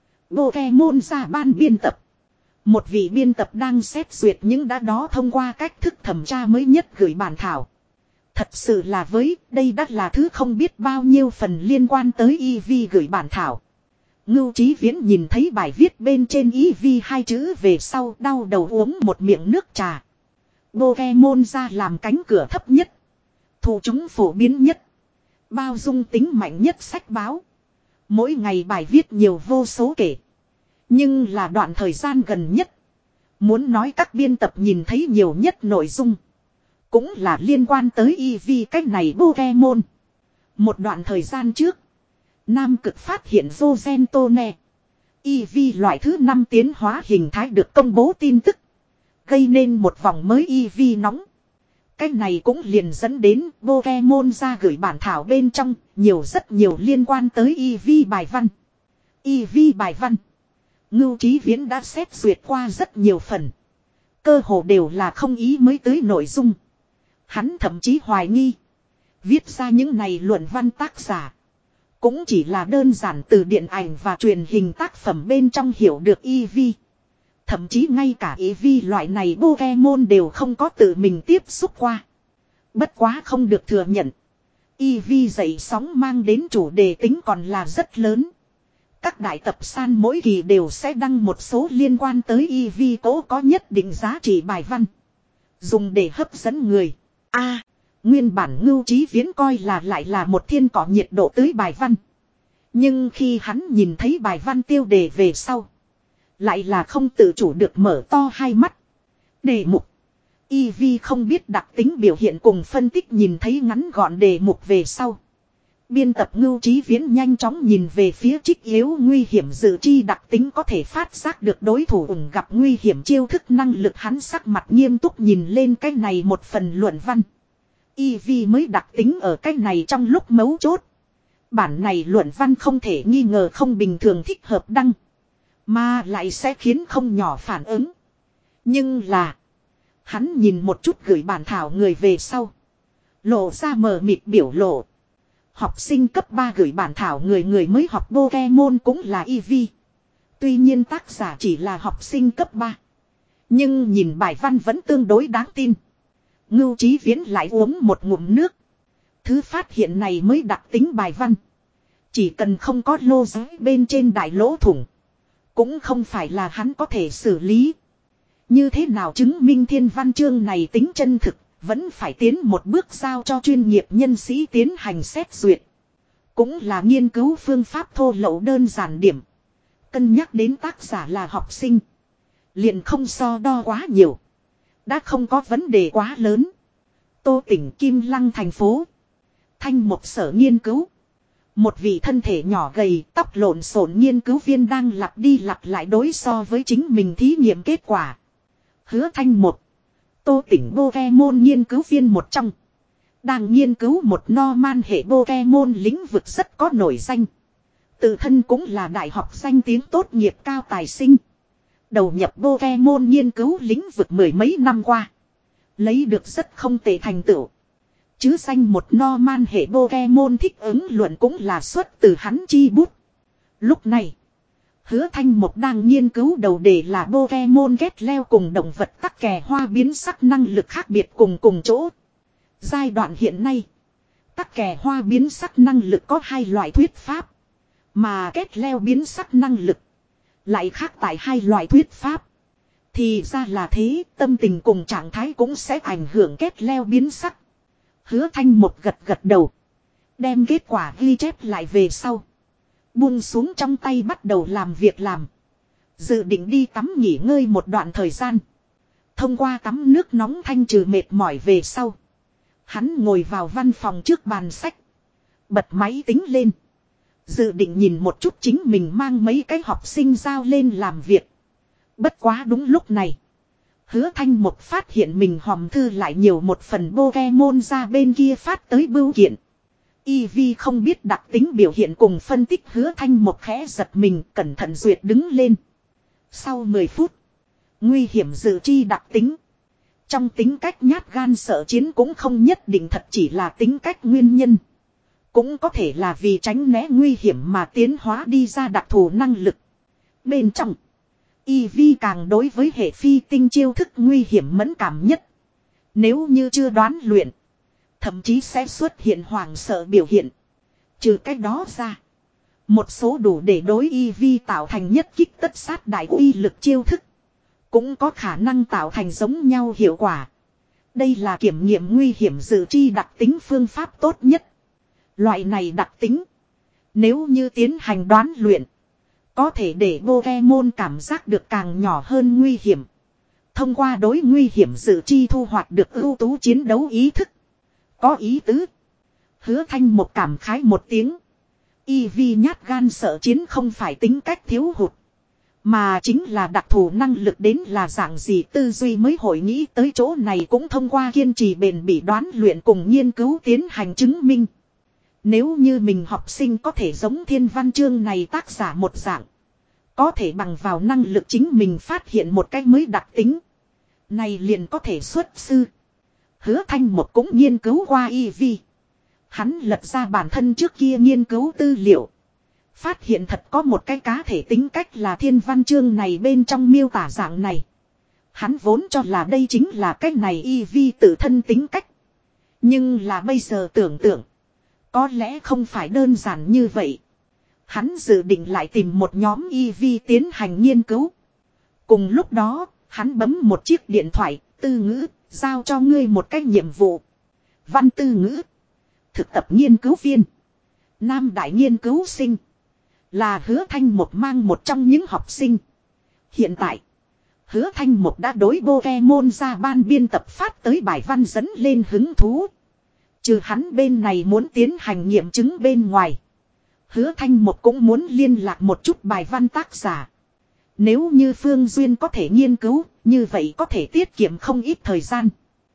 Pokemon ra ban biên tập. Một vị biên tập đang xét duyệt những đã đó thông qua cách thức thẩm tra mới nhất gửi bản thảo. Thật sự là với, đây đắt là thứ không biết bao nhiêu phần liên quan tới e vê gửi bản thảo. Ngưu Chí Viễn nhìn thấy bài viết bên trên e vê hai chữ về sau đau đầu uống một miệng nước trà. Pokemon ra làm cánh cửa thấp nhất. Thụ chúng phổ biến nhất. Bao dung tính mạnh nhất sách báo. Mỗi ngày bài viết nhiều vô số kể. Nhưng là đoạn thời gian gần nhất. Muốn nói các biên tập nhìn thấy nhiều nhất nội dung. Cũng là liên quan tới e vê cách này Pokemon. Một đoạn thời gian trước. Nam Cực phát hiện Zogentone. e vê loại thứ năm tiến hóa hình thái được công bố tin tức. Gây nên một vòng mới e vê nóng. Cái này cũng liền dẫn đến Pokemon ra gửi bản thảo bên trong. Nhiều rất nhiều liên quan tới e vê bài văn. e vê bài văn. Ngưu Chí Viễn đã xét duyệt qua rất nhiều phần. Cơ hồ đều là không ý mới tới nội dung. Hắn thậm chí hoài nghi. Viết ra những này luận văn tác giả. Cũng chỉ là đơn giản từ điện ảnh và truyền hình tác phẩm bên trong hiểu được e vê. Thậm chí ngay cả e vê loại này Pokemon đều không có tự mình tiếp xúc qua. Bất quá không được thừa nhận. e vê dậy sóng mang đến chủ đề tính còn là rất lớn. Các đại tập san mỗi kỳ đều sẽ đăng một số liên quan tới e vê cố có nhất định giá trị bài văn. Dùng để hấp dẫn người. A, à, nguyên bản Ngưu Chí Viễn coi là lại là một thiên cỏ nhiệt độ tưới bài văn. Nhưng khi hắn nhìn thấy bài văn tiêu đề về sau. Lại là không tự chủ được mở to hai mắt. Đề mục. e vê không biết đặc tính biểu hiện cùng phân tích nhìn thấy ngắn gọn đề mục về sau. Biên tập Ngưu Chí Viễn nhanh chóng nhìn về phía trích yếu nguy hiểm dự chi đặc tính có thể phát giác được đối thủ ủng gặp nguy hiểm chiêu thức năng lực hắn sắc mặt nghiêm túc nhìn lên cái này một phần luận văn. e vê mới đặc tính ở cái này trong lúc mấu chốt. Bản này luận văn không thể nghi ngờ không bình thường thích hợp đăng. Mà lại sẽ khiến không nhỏ phản ứng. Nhưng là. Hắn nhìn một chút gửi bản thảo người về sau. Lộ ra mờ mịt biểu lộ. Học sinh cấp ba gửi bản thảo người người mới học Pokemon cũng là e vê. Tuy nhiên tác giả chỉ là học sinh cấp ba. Nhưng nhìn bài văn vẫn tương đối đáng tin. Ngưu Chí Viễn lại uống một ngụm nước. Thứ phát hiện này mới đặc tính bài văn. Chỉ cần không có lô giới bên trên đại lỗ thủng. Cũng không phải là hắn có thể xử lý. Như thế nào chứng minh thiên văn chương này tính chân thực. Vẫn phải tiến một bước giao cho chuyên nghiệp nhân sĩ tiến hành xét duyệt. Cũng là nghiên cứu phương pháp thô lậu đơn giản điểm. Cân nhắc đến tác giả là học sinh. Liền không so đo quá nhiều. Đã không có vấn đề quá lớn. Tô tỉnh Kim Lăng thành phố. Thanh một sở nghiên cứu. Một vị thân thể nhỏ gầy, tóc lộn xộn nghiên cứu viên đang lặp đi lặp lại đối so với chính mình thí nghiệm kết quả. Hứa Thanh một. Tô tỉnh Pokemon nghiên cứu viên một trong. Đang nghiên cứu một Norman hệ Pokemon lĩnh vực rất có nổi danh. Tự thân cũng là đại học danh tiếng tốt nghiệp cao tài sinh. Đầu nhập Pokemon nghiên cứu lĩnh vực mười mấy năm qua. Lấy được rất không tệ thành tựu. Chứ danh một Norman hệ Pokemon thích ứng luận cũng là xuất từ hắn chi bút. Lúc này. Hứa Thanh Một đang nghiên cứu đầu đề là Pokemon ghét leo cùng động vật tắc kè hoa biến sắc năng lực khác biệt cùng cùng chỗ. Giai đoạn hiện nay. Tắc kè hoa biến sắc năng lực có hai loại thuyết pháp. Mà ghét leo biến sắc năng lực. Lại khác tại hai loại thuyết pháp. Thì ra là thế, tâm tình cùng trạng thái cũng sẽ ảnh hưởng ghét leo biến sắc. Hứa Thanh Một gật gật đầu. Đem kết quả ghi chép lại về sau. Buông xuống trong tay bắt đầu làm việc làm. Dự định đi tắm nghỉ ngơi một đoạn thời gian. Thông qua tắm nước nóng thanh trừ mệt mỏi về sau. Hắn ngồi vào văn phòng trước bàn sách. Bật máy tính lên. Dự định nhìn một chút chính mình mang mấy cái học sinh giao lên làm việc. Bất quá đúng lúc này. Hứa Thanh Một phát hiện mình hòm thư lại nhiều một phần Pokemon ra bên kia phát tới bưu kiện. Y Vi không biết đặc tính biểu hiện cùng phân tích Hứa Thanh một khẽ giật mình cẩn thận duyệt đứng lên. Sau mười phút. Nguy hiểm dự chi đặc tính. Trong tính cách nhát gan sợ chiến cũng không nhất định thật chỉ là tính cách nguyên nhân. Cũng có thể là vì tránh né nguy hiểm mà tiến hóa đi ra đặc thù năng lực. Bên trong. Y Vi càng đối với hệ phi tinh chiêu thức nguy hiểm mẫn cảm nhất. Nếu như chưa đoán luyện. Thậm chí sẽ xuất hiện hoảng sợ biểu hiện. Trừ cách đó ra. Một số đủ để đối Y Vi tạo thành nhất kích tất sát đại uy lực chiêu thức. Cũng có khả năng tạo thành giống nhau hiệu quả. Đây là kiểm nghiệm nguy hiểm dự chi đặc tính phương pháp tốt nhất. Loại này đặc tính. Nếu như tiến hành đoán luyện. Có thể để Pokemon cảm giác được càng nhỏ hơn nguy hiểm. Thông qua đối nguy hiểm dự chi thu hoạch được ưu tú chiến đấu ý thức. Có ý tứ. Hứa Thanh một cảm khái một tiếng. Y Vi nhát gan sợ chiến không phải tính cách thiếu hụt. Mà chính là đặc thù năng lực đến là dạng gì tư duy mới hội nghĩ tới chỗ này cũng thông qua kiên trì bền bỉ đoán luyện cùng nghiên cứu tiến hành chứng minh. Nếu như mình học sinh có thể giống thiên văn chương này tác giả một dạng. Có thể bằng vào năng lực chính mình phát hiện một cách mới đặc tính. Này liền có thể xuất sư. Hứa Thanh một cũng nghiên cứu qua Y Vi. Hắn lật ra bản thân trước kia nghiên cứu tư liệu. Phát hiện thật có một cái cá thể tính cách là thiên văn chương này bên trong miêu tả dạng này. Hắn vốn cho là đây chính là cách này Y Vi tự thân tính cách. Nhưng là bây giờ tưởng tượng. Có lẽ không phải đơn giản như vậy. Hắn dự định lại tìm một nhóm Y Vi tiến hành nghiên cứu. Cùng lúc đó, hắn bấm một chiếc điện thoại, Tư Ngữ, giao cho ngươi một cái nhiệm vụ. Văn Tư Ngữ. Thực tập nghiên cứu viên. Nam đại nghiên cứu sinh. Là Hứa Thanh một mang một trong những học sinh. Hiện tại, Hứa Thanh một đã đối Pokemon ra ban biên tập phát tới bài văn dẫn lên hứng thú. Trừ hắn bên này muốn tiến hành nghiệm chứng bên ngoài. Hứa Thanh một cũng muốn liên lạc một chút bài văn tác giả. Nếu như Phương Duyên có thể nghiên cứu, như vậy có thể tiết kiệm không ít thời gian.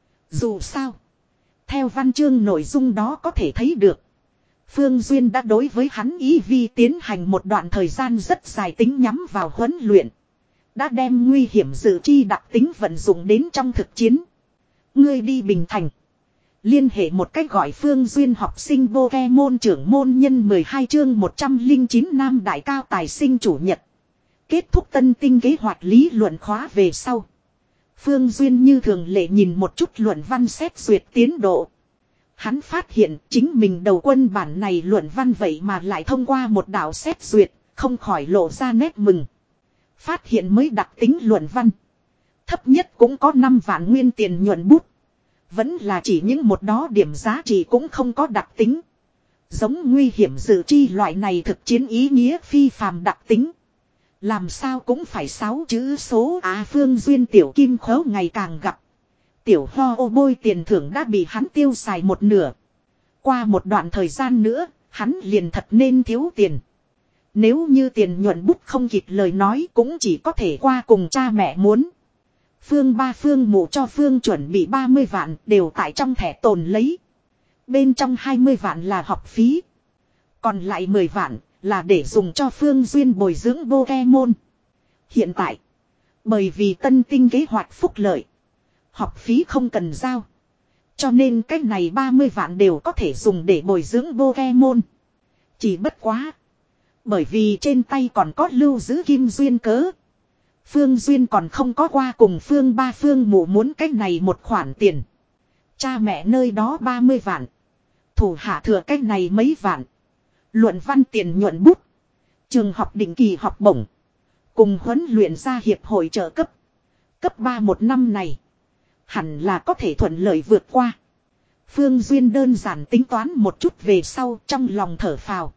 Dù sao, theo văn chương nội dung đó có thể thấy được. Phương Duyên đã đối với hắn Y Vi tiến hành một đoạn thời gian rất dài tính nhắm vào huấn luyện. Đã đem nguy hiểm dự chi đặc tính vận dụng đến trong thực chiến. Ngươi đi Bình Thành. Liên hệ một cách gọi Phương Duyên học sinh Pokemon trưởng môn nhân mười hai chương một trăm lẻ chín Nam đại cao tài sinh chủ nhật. Kết thúc tân tinh kế hoạch lý luận khóa về sau. Phương Duyên như thường lệ nhìn một chút luận văn xét duyệt tiến độ. Hắn phát hiện chính mình đầu quân bản này luận văn vậy mà lại thông qua một đạo xét duyệt, không khỏi lộ ra nét mừng. Phát hiện mới đặc tính luận văn. Thấp nhất cũng có năm vạn nguyên tiền nhuận bút. Vẫn là chỉ những một đó điểm giá trị cũng không có đặc tính. Giống nguy hiểm dự chi loại này thực chiến ý nghĩa phi phàm đặc tính. Làm sao cũng phải sáu chữ số à Phương Duyên tiểu kim khấu ngày càng gặp. Tiểu ho ô bôi tiền thưởng đã bị hắn tiêu xài một nửa. Qua một đoạn thời gian nữa, hắn liền thật nên thiếu tiền. Nếu như tiền nhuận bút không kịp lời nói cũng chỉ có thể qua cùng cha mẹ muốn. Phương ba Phương mụ cho Phương chuẩn bị ba mươi vạn đều tại trong thẻ tồn lấy. Bên trong hai mươi vạn là học phí. Còn lại mười vạn là để dùng cho Phương Duyên bồi dưỡng Pokemon. Hiện tại, bởi vì tân tinh kế hoạch phúc lợi, học phí không cần giao. Cho nên cái này ba mươi vạn đều có thể dùng để bồi dưỡng Pokemon. Chỉ bất quá. Bởi vì trên tay còn có lưu giữ Kim Duyên cớ. Phương Duyên còn không có qua cùng Phương ba Phương mụ muốn cái này một khoản tiền. Cha mẹ nơi đó ba mươi vạn. Thủ hạ thừa cái này mấy vạn. Luận văn tiền nhuận bút. Trường học định kỳ học bổng. Cùng huấn luyện ra hiệp hội trợ cấp. Cấp ba một năm này. Hẳn là có thể thuận lợi vượt qua. Phương Duyên đơn giản tính toán một chút về sau trong lòng thở phào.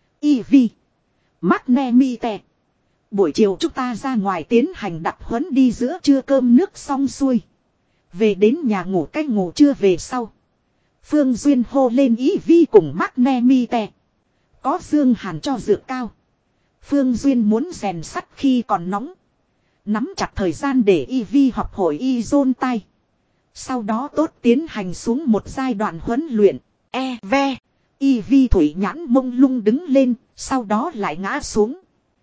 Y Vi. Magnemite. Buổi chiều chúng ta ra ngoài tiến hành đặc huấn đi giữa trưa cơm nước xong xuôi. Về đến nhà ngủ cách ngủ trưa về sau. Phương Duyên hô lên Y Vi cùng Magnemite. Có Dương Hàn cho dược cao. Phương Duyên muốn rèn sắt khi còn nóng. Nắm chặt thời gian để Y Vi học hội y dôn tay. Sau đó tốt tiến hành xuống một giai đoạn huấn luyện. E ve. Y vi thủy nhãn mông lung đứng lên, sau đó lại ngã xuống.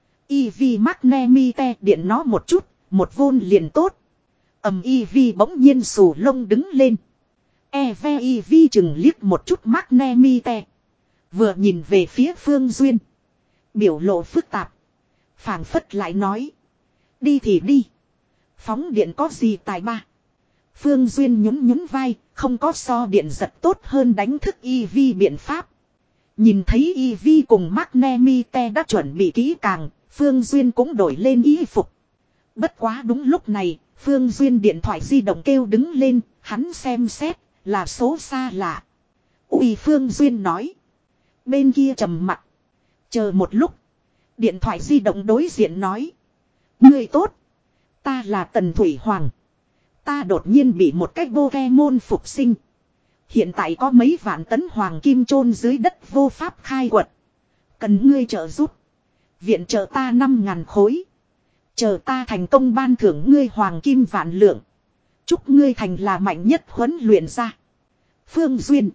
Y vi Magnemite điện nó một chút, một vôn liền tốt. Ầm Y vi bỗng nhiên xù lông đứng lên. Eve Y vi chừng liếc một chút Magnemite. Vừa nhìn về phía Phương Duyên. Biểu lộ phức tạp. Phảng phất lại nói. Đi thì đi. Phóng điện có gì tài ba. Phương Duyên nhún nhún vai. Không có so điện giật tốt hơn đánh thức Y vi biện pháp. Nhìn thấy Y vi cùng Magnemite đã chuẩn bị kỹ càng. Phương Duyên cũng đổi lên y phục. Bất quá đúng lúc này. Phương Duyên điện thoại di động kêu đứng lên. Hắn xem xét. Là số xa lạ. Ui Phương Duyên nói. Bên kia trầm mặt. Chờ một lúc. Điện thoại di động đối diện nói. Ngươi tốt. Ta là Tần Thủy Hoàng. Ta đột nhiên bị một cái Pokemon phục sinh. Hiện tại có mấy vạn tấn hoàng kim chôn dưới đất vô pháp khai quật. Cần ngươi trợ giúp. Viện trợ ta năm ngàn khối. Chờ ta thành công ban thưởng ngươi hoàng kim vạn lượng. Chúc ngươi thành là mạnh nhất huấn luyện ra. Phương Duyên.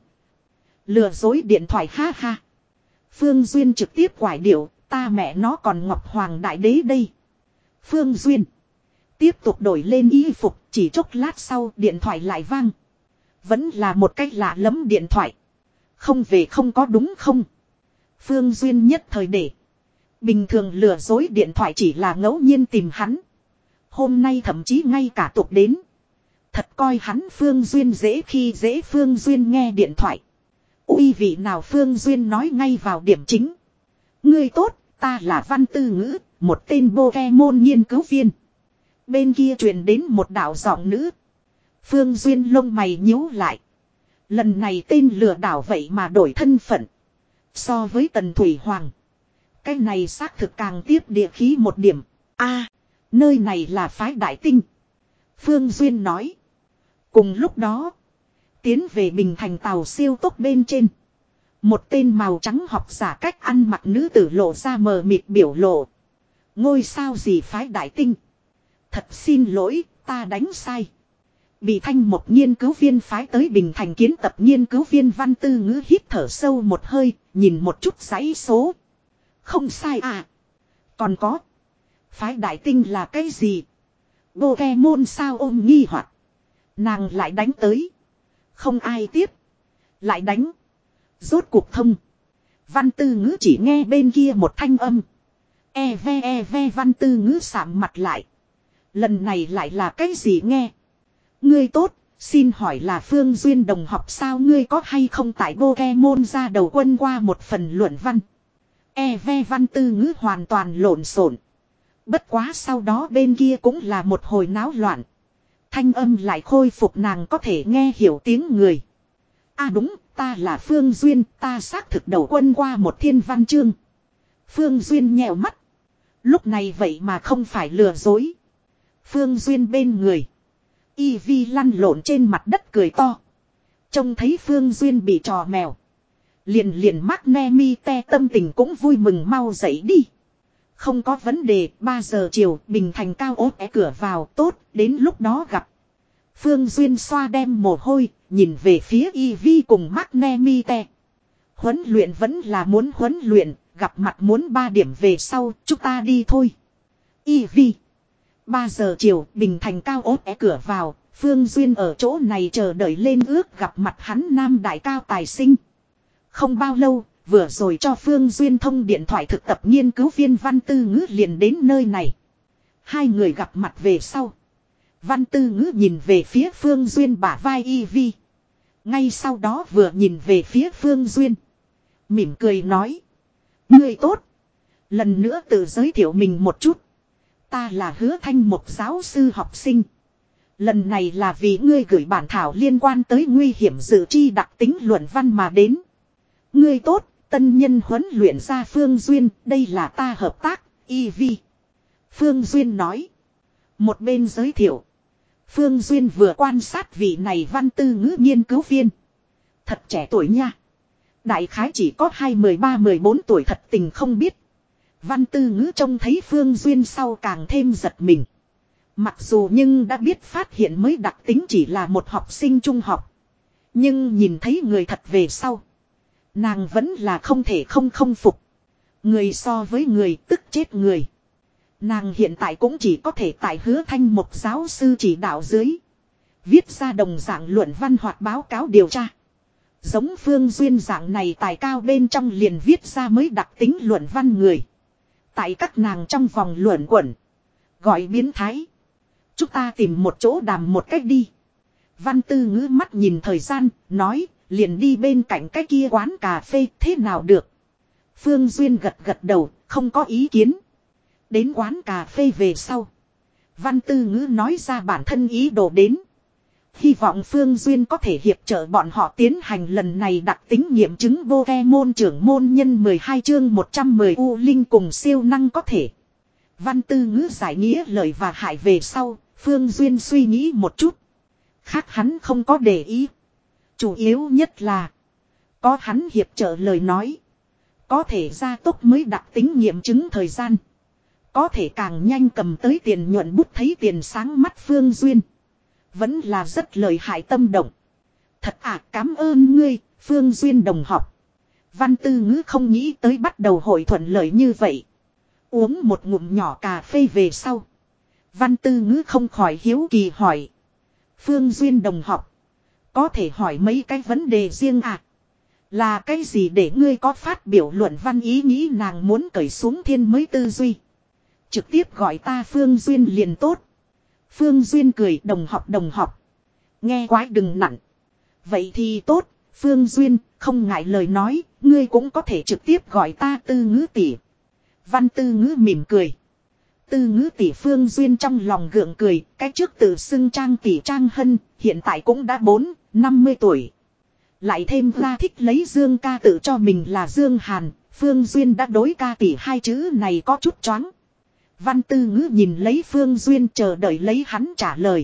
Lừa dối điện thoại ha ha. Phương Duyên trực tiếp quải điệu. Ta mẹ nó còn Ngọc Hoàng Đại Đế đây. Phương Duyên. Tiếp tục đổi lên y phục. Chỉ chốc lát sau điện thoại lại vang. Vẫn là một cách lạ lẫm điện thoại. Không về không có đúng không? Phương Duyên nhất thời để. Bình thường lừa dối điện thoại chỉ là ngẫu nhiên tìm hắn. Hôm nay thậm chí ngay cả tục đến. Thật coi hắn Phương Duyên dễ khi dễ Phương Duyên nghe điện thoại. Ui vị nào Phương Duyên nói ngay vào điểm chính. Ngươi tốt, ta là Văn Tư Ngữ, một tên Pokemon nghiên cứu viên. Bên kia truyền đến một đạo giọng nữ. Phương Duyên lông mày nhíu lại. Lần này tên lừa đảo vậy mà đổi thân phận. So với Tần Thủy Hoàng. Cái này xác thực càng tiếp địa khí một điểm. A, nơi này là phái Đại Tinh. Phương Duyên nói. Cùng lúc đó. Tiến về Bình Thành tàu siêu tốc bên trên. Một tên màu trắng học giả cách ăn mặc nữ tử lộ ra mờ mịt biểu lộ. Ngôi sao gì phái Đại Tinh. Thật xin lỗi, ta đánh sai. Bị Thanh một nghiên cứu viên phái tới Bình Thành kiến tập nghiên cứu viên Văn Tư Ngữ hít thở sâu một hơi, nhìn một chút dãy số. Không sai à. Còn có. Phái Đại Tinh là cái gì? Pokemon sao ôm nghi hoặc. Nàng lại đánh tới. Không ai tiếp. Lại đánh. Rốt cuộc thông. Văn Tư Ngữ chỉ nghe bên kia một thanh âm. E ve e ve Văn Tư Ngữ sạm mặt lại. Lần này lại là cái gì nghe? Ngươi tốt, xin hỏi là Phương Duyên đồng học sao ngươi có hay không tại Pokemon ra đầu quân qua một phần luận văn. E ve Văn Tư Ngữ hoàn toàn lộn xộn. Bất quá sau đó bên kia cũng là một hồi náo loạn. Thanh âm lại khôi phục nàng có thể nghe hiểu tiếng người. À đúng, ta là Phương Duyên, ta xác thực đầu quân qua một thiên văn chương. Phương Duyên nhèo mắt. Lúc này vậy mà không phải lừa dối. Phương Duyên bên người. Y vi lăn lộn trên mặt đất cười to. Trông thấy Phương Duyên bị trò mèo. Liền liền Magnemite tâm tình cũng vui mừng mau dậy đi. Không có vấn đề, ba giờ chiều, Bình Thành cao ốt é cửa vào, tốt, đến lúc đó gặp. Phương Duyên xoa đem mồ hôi, nhìn về phía Y Vi cùng Magnemite. Huấn luyện vẫn là muốn huấn luyện, gặp mặt muốn ba điểm về sau, chúng ta đi thôi. Y Vi. ba giờ chiều, Bình Thành cao ốt é cửa vào, Phương Duyên ở chỗ này chờ đợi lên ước gặp mặt hắn nam đại cao tài sinh. Không bao lâu, vừa rồi cho Phương Duyên thông điện thoại thực tập nghiên cứu viên Văn Tư Ngữ liền đến nơi này. Hai người gặp mặt về sau. Văn Tư Ngữ nhìn về phía Phương Duyên bả vai Y Vi. Ngay sau đó vừa nhìn về phía Phương Duyên. Mỉm cười nói. Ngươi tốt. Lần nữa tự giới thiệu mình một chút. Ta là Hứa Thanh một giáo sư học sinh. Lần này là vì ngươi gửi bản thảo liên quan tới nguy hiểm dự chi đặc tính luận văn mà đến. Ngươi tốt, tân nhân huấn luyện ra Phương Duyên, đây là ta hợp tác, Y Vi. Phương Duyên nói. Một bên giới thiệu. Phương Duyên vừa quan sát vị này Văn Tư Ngữ nghiên cứu viên. Thật trẻ tuổi nha. Đại khái chỉ có hai mười ba mười bốn tuổi thật tình không biết. Văn Tư Ngữ trông thấy Phương Duyên sau càng thêm giật mình. Mặc dù nhưng đã biết phát hiện mới đặc tính chỉ là một học sinh trung học. Nhưng nhìn thấy người thật về sau. Nàng vẫn là không thể không không phục. Người so với người tức chết người. Nàng hiện tại cũng chỉ có thể tại Hứa Thanh một giáo sư chỉ đạo dưới. Viết ra đồng dạng luận văn hoặc báo cáo điều tra. Giống Phương Duyên dạng này tài cao bên trong liền viết ra mới đặc tính luận văn người. Tại các nàng trong vòng luận quẩn. Gọi biến thái. Chúng ta tìm một chỗ đàm một cách đi. Văn Tư Ngữ mắt nhìn thời gian, nói, liền đi bên cạnh cái kia quán cà phê, thế nào được. Phương Duyên gật gật đầu, không có ý kiến. Đến quán cà phê về sau. Văn Tư Ngữ nói ra bản thân ý đồ đến. Hy vọng Phương Duyên có thể hiệp trợ bọn họ tiến hành lần này đặc tính nghiệm chứng Pokemon trưởng môn nhân mười hai chương một trăm mười U Linh cùng siêu năng có thể. Văn Tư Ngữ giải nghĩa lời và hại về sau, Phương Duyên suy nghĩ một chút. Khác hắn không có để ý. Chủ yếu nhất là có hắn hiệp trợ lời nói. Có thể gia tốc mới đặc tính nghiệm chứng thời gian. Có thể càng nhanh cầm tới tiền nhuận bút thấy tiền sáng mắt Phương Duyên. Vẫn là rất lợi hại tâm động. Thật à, cảm ơn ngươi, Phương Duyên đồng học. Văn Tư Ngữ không nghĩ tới bắt đầu hội thuận lợi như vậy. Uống một ngụm nhỏ cà phê về sau. Văn Tư Ngữ không khỏi hiếu kỳ hỏi. Phương Duyên đồng học. Có thể hỏi mấy cái vấn đề riêng à? Là cái gì để ngươi có phát biểu luận văn ý nghĩ nàng muốn cởi xuống thiên mới tư duy. Trực tiếp gọi ta Phương Duyên liền tốt. Phương Duyên cười đồng học đồng học. Nghe quái đừng nặng. Vậy thì tốt, Phương Duyên, không ngại lời nói, ngươi cũng có thể trực tiếp gọi ta Tư Ngữ tỷ. Văn Tư Ngữ mỉm cười. Tư Ngữ tỷ Phương Duyên trong lòng gượng cười, cái trước tự xưng Trang tỷ Trang Hân, hiện tại cũng đã bốn, năm mươi tuổi. Lại thêm ra thích lấy Dương ca tự cho mình là Dương Hàn, Phương Duyên đã đối ca tỷ hai chữ này có chút choáng. Văn Tư Ngữ nhìn lấy Phương Duyên chờ đợi lấy hắn trả lời.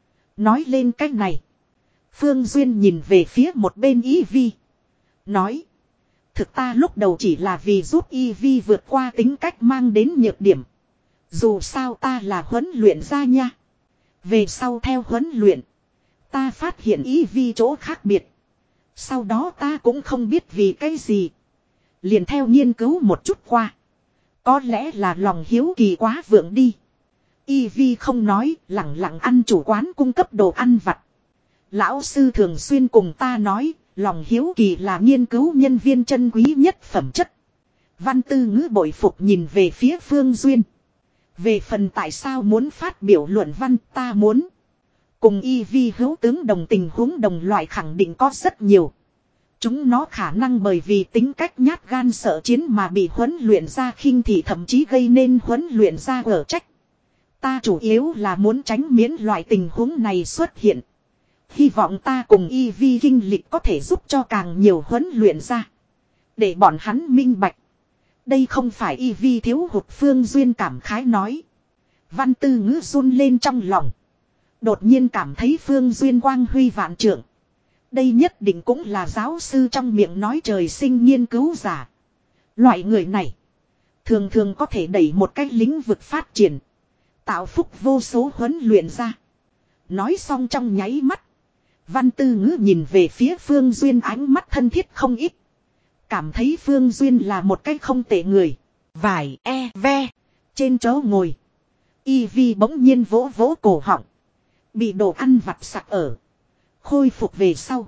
Nói lên cách này. Phương Duyên nhìn về phía một bên Y Vi. Nói. Thực ta lúc đầu chỉ là vì giúp Y Vi vượt qua tính cách mang đến nhược điểm. Dù sao ta là huấn luyện ra nha. Về sau theo huấn luyện. Ta phát hiện Y Vi chỗ khác biệt. Sau đó ta cũng không biết vì cái gì. Liền theo nghiên cứu một chút qua. Có lẽ là lòng hiếu kỳ quá vượng đi. Y Vi không nói, lặng lặng ăn chủ quán cung cấp đồ ăn vặt. Lão sư thường xuyên cùng ta nói, lòng hiếu kỳ là nghiên cứu nhân viên chân quý nhất phẩm chất. Văn Tư Ngữ bội phục nhìn về phía Phương Duyên. Về phần tại sao muốn phát biểu luận văn ta muốn. Cùng Y Vi hữu tướng đồng tình huống đồng loại khẳng định có rất nhiều. Chúng nó khả năng bởi vì tính cách nhát gan sợ chiến mà bị huấn luyện ra khinh thị thậm chí gây nên huấn luyện ra ở trách. Ta chủ yếu là muốn tránh miễn loại tình huống này xuất hiện. Hy vọng ta cùng Y Vi kinh lịch có thể giúp cho càng nhiều huấn luyện ra. Để bọn hắn minh bạch. Đây không phải Y Vi thiếu hụt Phương Duyên cảm khái nói. Văn Tư Ngữ run lên trong lòng. Đột nhiên cảm thấy Phương Duyên quang huy vạn trượng. Đây nhất định cũng là giáo sư trong miệng nói trời sinh nghiên cứu giả. Loại người này. Thường thường có thể đẩy một cách lĩnh vực phát triển. Tạo phúc vô số huấn luyện ra. Nói xong trong nháy mắt. Văn Tư Ngữ nhìn về phía Phương Duyên ánh mắt thân thiết không ít. Cảm thấy Phương Duyên là một cách không tệ người. Vải e ve. Trên chỗ ngồi. Y Vi bỗng nhiên vỗ vỗ cổ họng. Bị đồ ăn vặt sặc ở. Khôi phục về sau.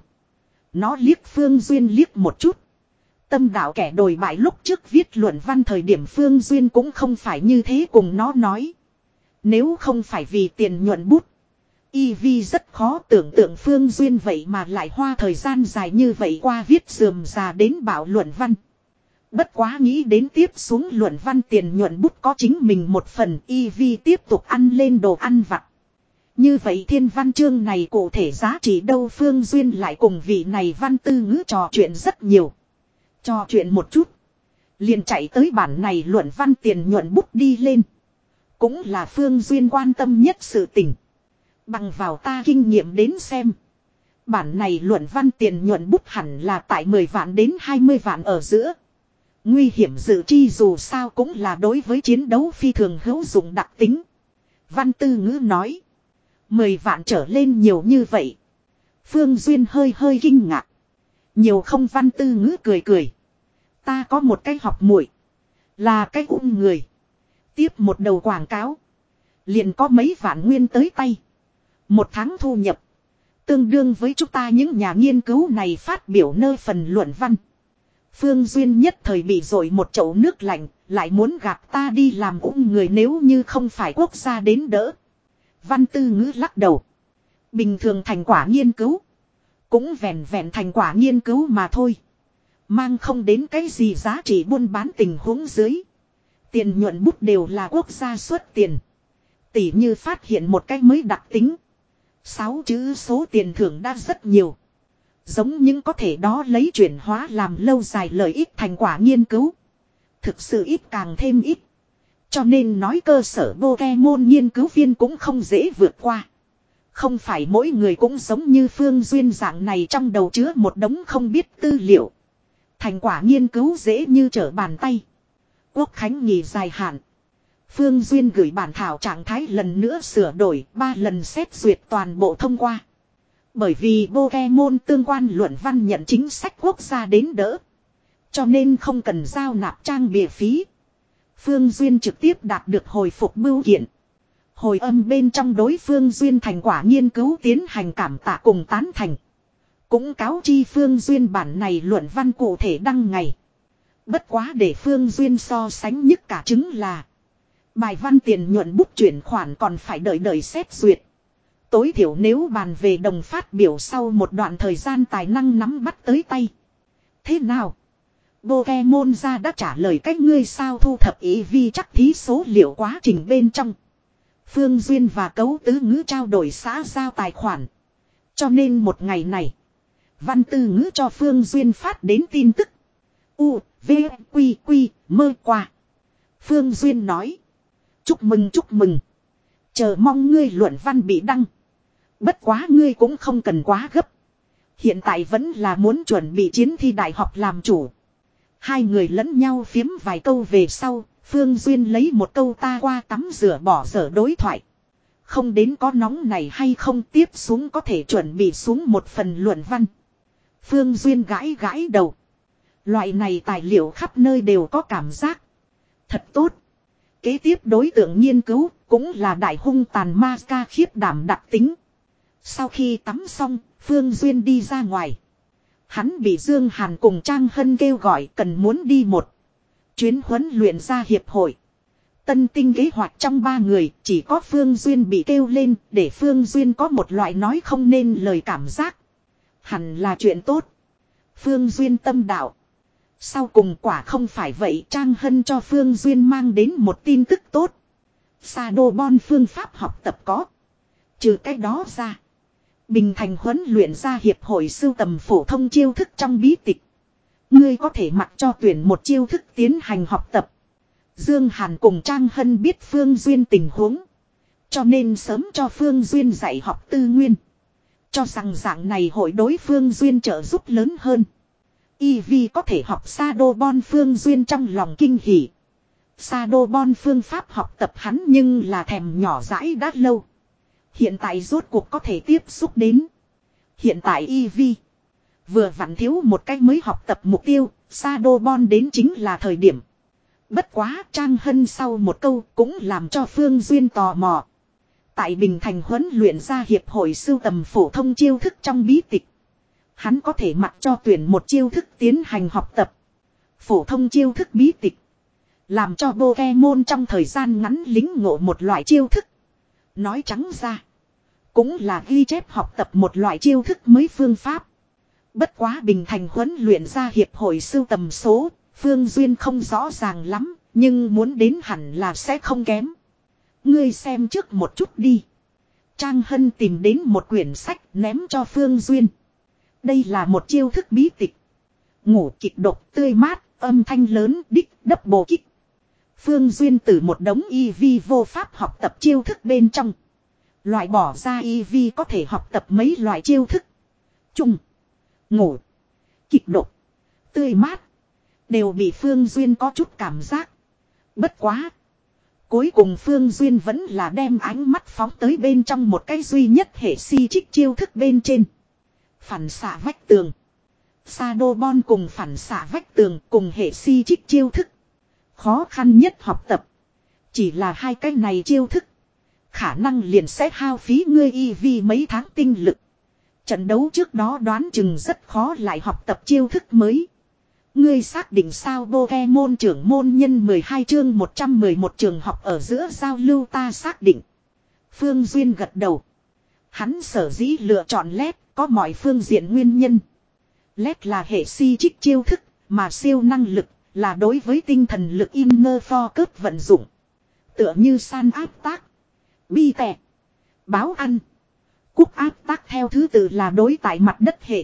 Nó liếc Phương Duyên liếc một chút. Tâm đạo kẻ đồi bại lúc trước viết luận văn thời điểm Phương Duyên cũng không phải như thế cùng nó nói. Nếu không phải vì tiền nhuận bút. Y Vi rất khó tưởng tượng Phương Duyên vậy mà lại hoa thời gian dài như vậy qua viết rườm rà đến bảo luận văn. Bất quá nghĩ đến tiếp xuống luận văn tiền nhuận bút có chính mình một phần Y Vi tiếp tục ăn lên đồ ăn vặt. Như vậy thiên văn chương này cụ thể giá trị đâu Phương Duyên lại cùng vị này Văn Tư Ngữ trò chuyện rất nhiều. Trò chuyện một chút. Liền chạy tới bản này luận văn tiền nhuận bút đi lên. Cũng là Phương Duyên quan tâm nhất sự tình. Bằng vào ta kinh nghiệm đến xem. Bản này luận văn tiền nhuận bút hẳn là tại mười vạn đến hai mươi vạn ở giữa. Nguy hiểm dự chi dù sao cũng là đối với chiến đấu phi thường hữu dụng đặc tính. Văn Tư Ngữ nói. Mười vạn trở lên nhiều như vậy. Phương Duyên hơi hơi kinh ngạc. Nhiều không Văn Tư Ngữ cười cười. Ta có một cái học muội, là cái ung người. Tiếp một đầu quảng cáo, liền có mấy vạn nguyên tới tay. Một tháng thu nhập, tương đương với chúng ta những nhà nghiên cứu này phát biểu nơi phần luận văn. Phương Duyên nhất thời bị dội một chậu nước lạnh, lại muốn gạt ta đi làm ung người nếu như không phải quốc gia đến đỡ. Văn Tư Ngữ lắc đầu. Bình thường thành quả nghiên cứu, cũng vẹn vẹn thành quả nghiên cứu mà thôi. Mang không đến cái gì giá trị buôn bán tình huống dưới. Tiền nhuận bút đều là quốc gia xuất tiền. Tỷ như phát hiện một cái mới đặc tính. Sáu chữ số tiền thưởng đã rất nhiều. Giống những có thể đó lấy chuyển hóa làm lâu dài lợi ích thành quả nghiên cứu. Thực sự ít càng thêm ít. Cho nên nói cơ sở Pokemon nghiên cứu viên cũng không dễ vượt qua. Không phải mỗi người cũng giống như Phương Duyên dạng này trong đầu chứa một đống không biết tư liệu. Thành quả nghiên cứu dễ như trở bàn tay. Quốc khánh nghỉ dài hạn. Phương Duyên gửi bản thảo trạng thái lần nữa sửa đổi, ba lần xét duyệt toàn bộ thông qua. Bởi vì Pokemon tương quan luận văn nhận chính sách quốc gia đến đỡ. Cho nên không cần giao nạp trang bìa phí. Phương Duyên trực tiếp đạt được hồi phục bưu kiện. Hồi âm bên trong đối Phương Duyên thành quả nghiên cứu tiến hành cảm tạ cùng tán thành. Cũng cáo chi Phương Duyên bản này luận văn cụ thể đăng ngày. Bất quá để Phương Duyên so sánh nhất cả chứng là bài văn tiền nhuận bút chuyển khoản còn phải đợi đợi xét duyệt. Tối thiểu nếu bàn về đồng phát biểu sau một đoạn thời gian tài năng nắm bắt tới tay. Thế nào? Pokemon ra đã trả lời cách ngươi sao thu thập ý vi chắc thí số liệu quá trình bên trong. Phương Duyên và Cấu Tứ Ngữ trao đổi xã giao tài khoản. Cho nên một ngày này, Văn Tư Ngữ cho Phương Duyên phát đến tin tức. U, V, Quy, Quy, mơ qua. Phương Duyên nói. Chúc mừng chúc mừng. Chờ mong ngươi luận văn bị đăng. Bất quá ngươi cũng không cần quá gấp. Hiện tại vẫn là muốn chuẩn bị chiến thi đại học làm chủ. Hai người lẫn nhau phiếm vài câu về sau. Phương Duyên lấy một câu ta qua tắm rửa bỏ dở đối thoại. Không đến có nóng này hay không tiếp xuống có thể chuẩn bị xuống một phần luận văn. Phương Duyên gãi gãi đầu. Loại này tài liệu khắp nơi đều có cảm giác. Thật tốt. Kế tiếp đối tượng nghiên cứu cũng là đại hung tàn ma ca khiếp đảm đặc tính. Sau khi tắm xong, Phương Duyên đi ra ngoài. Hắn bị Dương Hàn cùng Trang Hân kêu gọi cần muốn đi một chuyến huấn luyện ra hiệp hội. Tân tinh kế hoạch trong ba người chỉ có Phương Duyên bị kêu lên để Phương Duyên có một loại nói không nên lời cảm giác. Hẳn là chuyện tốt. Phương Duyên tâm đạo. Sau cùng quả không phải vậy Trang Hân cho Phương Duyên mang đến một tin tức tốt. Shadowbond phương pháp học tập có. Trừ cái đó ra. Bình Thành huấn luyện ra hiệp hội sưu tầm phổ thông chiêu thức trong bí tịch. Ngươi có thể mặc cho tuyển một chiêu thức tiến hành học tập. Dương Hàn cùng Trang Hân biết Phương Duyên tình huống. Cho nên sớm cho Phương Duyên dạy học tư nguyên. Cho rằng dạng này hội đối Phương Duyên trợ giúp lớn hơn. Y vì có thể học Shadowbond Phương Duyên trong lòng kinh hỉ. Shadowbond phương pháp học tập hắn nhưng là thèm nhỏ dãi đã lâu. Hiện tại rốt cuộc có thể tiếp xúc đến. Hiện tại Y V vừa vặn thiếu một cách mới học tập mục tiêu, Shadowbond đến chính là thời điểm. Bất quá Trang Hân sau một câu cũng làm cho Phương Duyên tò mò. Tại Bình Thành huấn luyện ra hiệp hội sưu tầm phổ thông chiêu thức trong bí tịch. Hắn có thể mặc cho tuyển một chiêu thức tiến hành học tập. Phổ thông chiêu thức bí tịch. Làm cho Pokemon trong thời gian ngắn lính ngộ một loại chiêu thức. Nói trắng ra. Cũng là ghi chép học tập một loại chiêu thức mới phương pháp. Bất quá Bình Thành huấn luyện ra hiệp hội sưu tầm số. Phương Duyên không rõ ràng lắm. Nhưng muốn đến hẳn là sẽ không kém. Ngươi xem trước một chút đi. Trang Hân tìm đến một quyển sách ném cho Phương Duyên. Đây là một chiêu thức bí tịch. Ngủ kịch độc tươi mát, âm thanh lớn đích đấp bồ kích. Phương Duyên từ một đống y vi vô pháp học tập chiêu thức bên trong. Loại bỏ ra y vi có thể học tập mấy loại chiêu thức. Trung, ngủ, kịch độc, tươi mát. Đều bị Phương Duyên có chút cảm giác. Bất quá. Cuối cùng Phương Duyên vẫn là đem ánh mắt phóng tới bên trong một cái duy nhất hệ si trích chiêu thức bên trên. Phản xạ vách tường. Shadowbone cùng phản xạ vách tường cùng hệ si trích chiêu thức. Khó khăn nhất học tập. Chỉ là hai cái này chiêu thức. Khả năng liền sẽ hao phí ngươi e vê mấy tháng tinh lực. Trận đấu trước đó đoán chừng rất khó lại học tập chiêu thức mới. Ngươi xác định sao Pokemon trưởng môn nhân mười hai chương một trăm mười một trường học ở giữa giao lưu ta xác định. Phương Duyên gật đầu. Hắn sở dĩ lựa chọn lét có mọi phương diện nguyên nhân. Lét là hệ si trích chiêu thức mà siêu năng lực là đối với tinh thần lực inner focus vận dụng. Tựa như san áp tác, bi tè, báo ăn, cúc áp tác theo thứ tự là đối tại mặt đất hệ,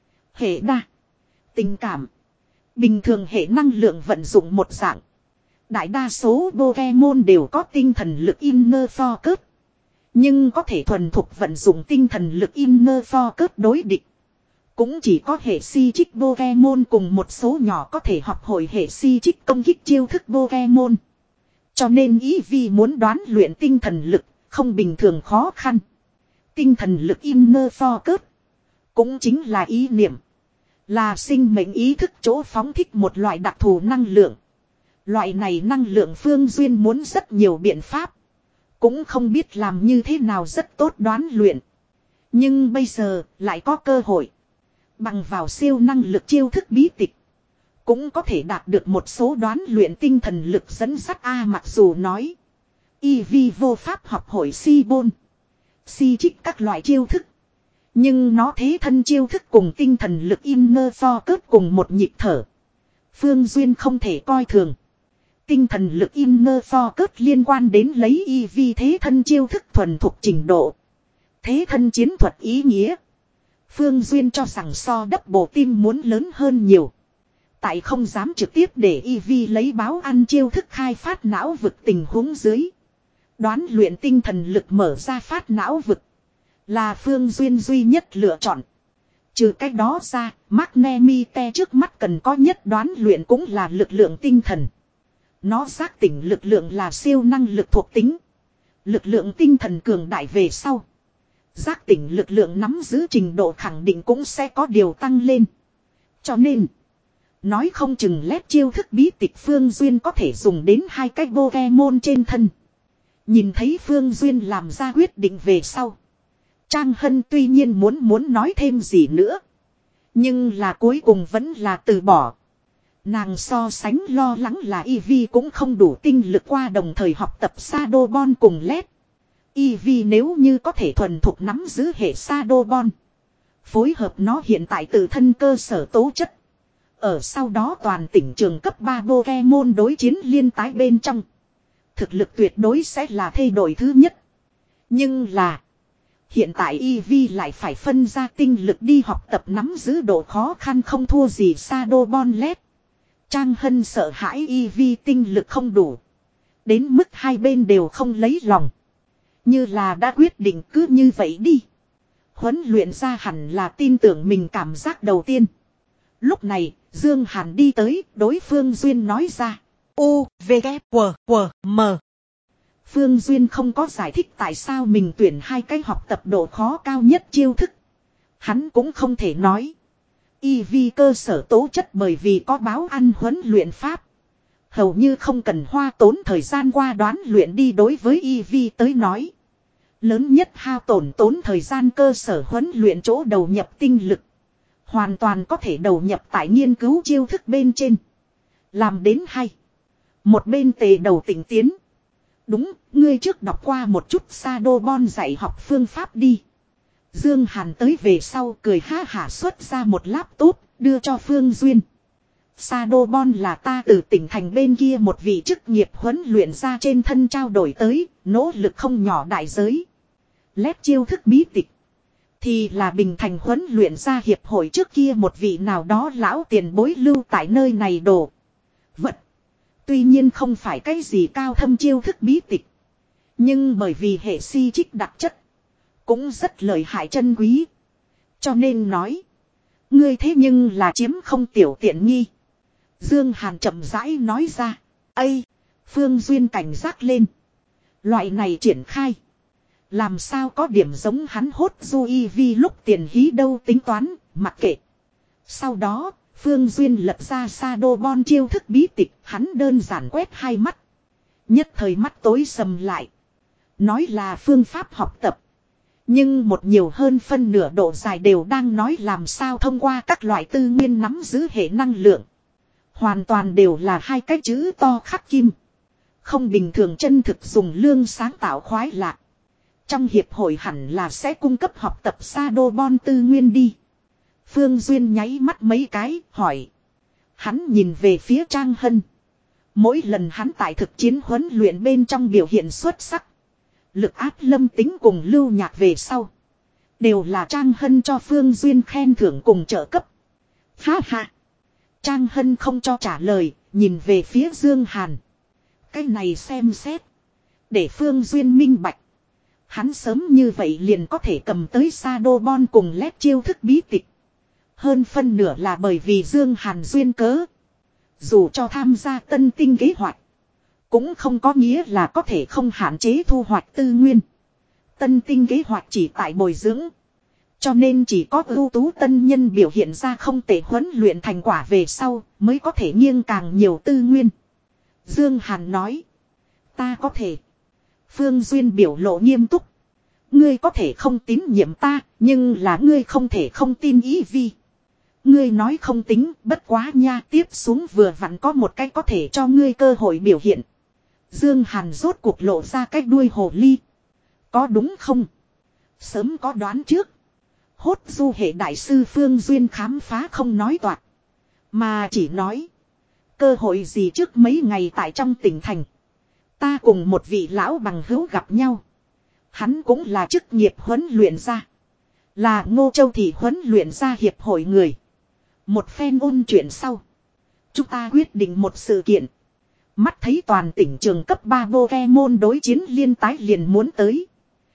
hệ đa, tình cảm. Bình thường hệ năng lượng vận dụng một dạng. Đại đa số Pokemon đều có tinh thần lực inner focus. Nhưng có thể thuần thục vận dụng tinh thần lực inner focus đối địch. Cũng chỉ có hệ si trích Pokemon cùng một số nhỏ có thể học hội hệ si trích công kích chiêu thức Pokemon. Cho nên ý vì muốn đoán luyện tinh thần lực không bình thường khó khăn. Tinh thần lực inner focus cũng chính là ý niệm. Là sinh mệnh ý thức chỗ phóng thích một loại đặc thù năng lượng. Loại này năng lượng Phương Duyên muốn rất nhiều biện pháp. Cũng không biết làm như thế nào rất tốt đoán luyện. Nhưng bây giờ lại có cơ hội. Bằng vào siêu năng lực chiêu thức bí tịch. Cũng có thể đạt được một số đoán luyện tinh thần lực dẫn dắt A mặc dù nói. Y vi vô pháp học hội si bôn. Si trích các loại chiêu thức. Nhưng nó thế thân chiêu thức cùng tinh thần lực inner focus cùng một nhịp thở. Phương Duyên không thể coi thường. Tinh thần lực inner focus liên quan đến lấy y vi thế thân chiêu thức thuần thuộc trình độ. Thế thân chiến thuật ý nghĩa. Phương Duyên cho rằng so đắp bộ tim muốn lớn hơn nhiều. Tại không dám trực tiếp để y vi lấy báo ăn chiêu thức khai phát não vực tình huống dưới. Đoán luyện tinh thần lực mở ra phát não vực. Là Phương Duyên duy nhất lựa chọn. Trừ cách đó ra, Magnemite trước mắt cần có nhất đoán luyện cũng là lực lượng tinh thần. Nó giác tỉnh lực lượng là siêu năng lực thuộc tính. Lực lượng tinh thần cường đại về sau. Giác tỉnh lực lượng nắm giữ trình độ khẳng định cũng sẽ có điều tăng lên. Cho nên, nói không chừng lét chiêu thức bí tịch Phương Duyên có thể dùng đến hai cái Pokemon trên thân. Nhìn thấy Phương Duyên làm ra quyết định về sau. Trang Hân tuy nhiên muốn muốn nói thêm gì nữa. Nhưng là cuối cùng vẫn là từ bỏ. Nàng so sánh lo lắng là Eevee cũng không đủ tinh lực qua đồng thời học tập Shadowbone cùng lét. Eevee nếu như có thể thuần thục nắm giữ hệ Shadowbone. Phối hợp nó hiện tại tự thân cơ sở tố chất. Ở sau đó toàn tỉnh trường cấp ba Pokemon đối chiến liên tái bên trong. Thực lực tuyệt đối sẽ là thay đổi thứ nhất. Nhưng là. Hiện tại Eevee lại phải phân ra tinh lực đi học tập nắm giữ độ khó khăn không thua gì Shadowbone lét. Trang Hân sợ hãi Eevee tinh lực không đủ. Đến mức hai bên đều không lấy lòng. Như là đã quyết định cứ như vậy đi. Huấn luyện ra hẳn là tin tưởng mình cảm giác đầu tiên. Lúc này, Dương Hàn đi tới, đối Phương Duyên nói ra. U, V, K, W, W, M. Phương Duyên không có giải thích tại sao mình tuyển hai cái học tập độ khó cao nhất chiêu thức. Hắn cũng không thể nói. Eevee cơ sở tố chất bởi vì có báo ăn huấn luyện pháp. Hầu như không cần hoa tốn thời gian qua đoán luyện đi đối với Eevee tới nói. Lớn nhất hao tổn tốn thời gian cơ sở huấn luyện chỗ đầu nhập tinh lực. Hoàn toàn có thể đầu nhập tại nghiên cứu chiêu thức bên trên. Làm đến hay. Một bên tề đầu tỉnh tiến. Đúng, ngươi trước đọc qua một chút Shadowbone dạy học phương pháp đi. Dương Hàn tới về sau cười ha hả xuất ra một laptop, đưa cho Phương Duyên. Shadowbone là ta từ tỉnh thành bên kia một vị chức nghiệp huấn luyện ra trên thân trao đổi tới, nỗ lực không nhỏ đại giới. Lét chiêu thức bí tịch. Thì là Bình Thành huấn luyện ra hiệp hội trước kia một vị nào đó lão tiền bối lưu tại nơi này đồ. Vật. Tuy nhiên không phải cái gì cao thâm chiêu thức bí tịch. Nhưng bởi vì hệ si trích đặc chất. Cũng rất lợi hại chân quý. Cho nên nói. Ngươi thế nhưng là chiếm không tiểu tiện nghi. Dương Hàn chậm rãi nói ra. Ây! Phương Duyên cảnh giác lên. Loại này triển khai. Làm sao có điểm giống hắn hốt du Eevee lúc tiền hí đâu tính toán, mặc kệ. Sau đó, Phương Duyên lật ra Shadow Ball chiêu thức bí tịch, hắn đơn giản quét hai mắt. Nhất thời mắt tối sầm lại. Nói là phương pháp học tập. Nhưng một nhiều hơn phân nửa độ dài đều đang nói làm sao thông qua các loại tư nguyên nắm giữ hệ năng lượng. Hoàn toàn đều là hai cái chữ to khắc kim. Không bình thường chân thực dùng lương sáng tạo khoái lạc. Trong hiệp hội hẳn là sẽ cung cấp học tập Shadow Ball tư nguyên đi. Phương Duyên nháy mắt mấy cái, hỏi. Hắn nhìn về phía Trang Hân. Mỗi lần hắn tại thực chiến huấn luyện bên trong biểu hiện xuất sắc. Lực áp Lâm Tính cùng Lưu Nhạc về sau. Đều là Trang Hân cho Phương Duyên khen thưởng cùng trợ cấp. Ha ha. Trang Hân không cho trả lời, nhìn về phía Dương Hàn. Cái này xem xét. Để Phương Duyên minh bạch. Hắn sớm như vậy liền có thể cầm tới Shadow Ball cùng lét chiêu thức bí tịch. Hơn phân nửa là bởi vì Dương Hàn duyên cớ. Dù cho tham gia tân tinh kế hoạch. Cũng không có nghĩa là có thể không hạn chế thu hoạch tư nguyên. Tân tinh kế hoạch chỉ tại bồi dưỡng. Cho nên chỉ có ưu tú tân nhân biểu hiện ra không tệ huấn luyện thành quả về sau mới có thể nghiêng càng nhiều tư nguyên. Dương Hàn nói. Ta có thể. Phương Duyên biểu lộ nghiêm túc. Ngươi có thể không tín nhiệm ta, nhưng là ngươi không thể không tin ý vi. Ngươi nói không tính, bất quá nha, tiếp xuống vừa vặn có một cái có thể cho ngươi cơ hội biểu hiện. Dương Hàn rốt cuộc lộ ra cái đuôi hồ ly. Có đúng không? Sớm có đoán trước. Hốt du hệ đại sư Phương Duyên khám phá không nói toạc. Mà chỉ nói. Cơ hội gì trước mấy ngày tại trong tỉnh thành. Ta cùng một vị lão bằng hữu gặp nhau. Hắn cũng là chức nghiệp huấn luyện gia. Là Ngô Châu Thị huấn luyện gia hiệp hội người. Một phen ôn chuyện sau. Chúng ta quyết định một sự kiện. Mắt thấy toàn tỉnh trường cấp ba Pokemon đối chiến liên tái liền muốn tới.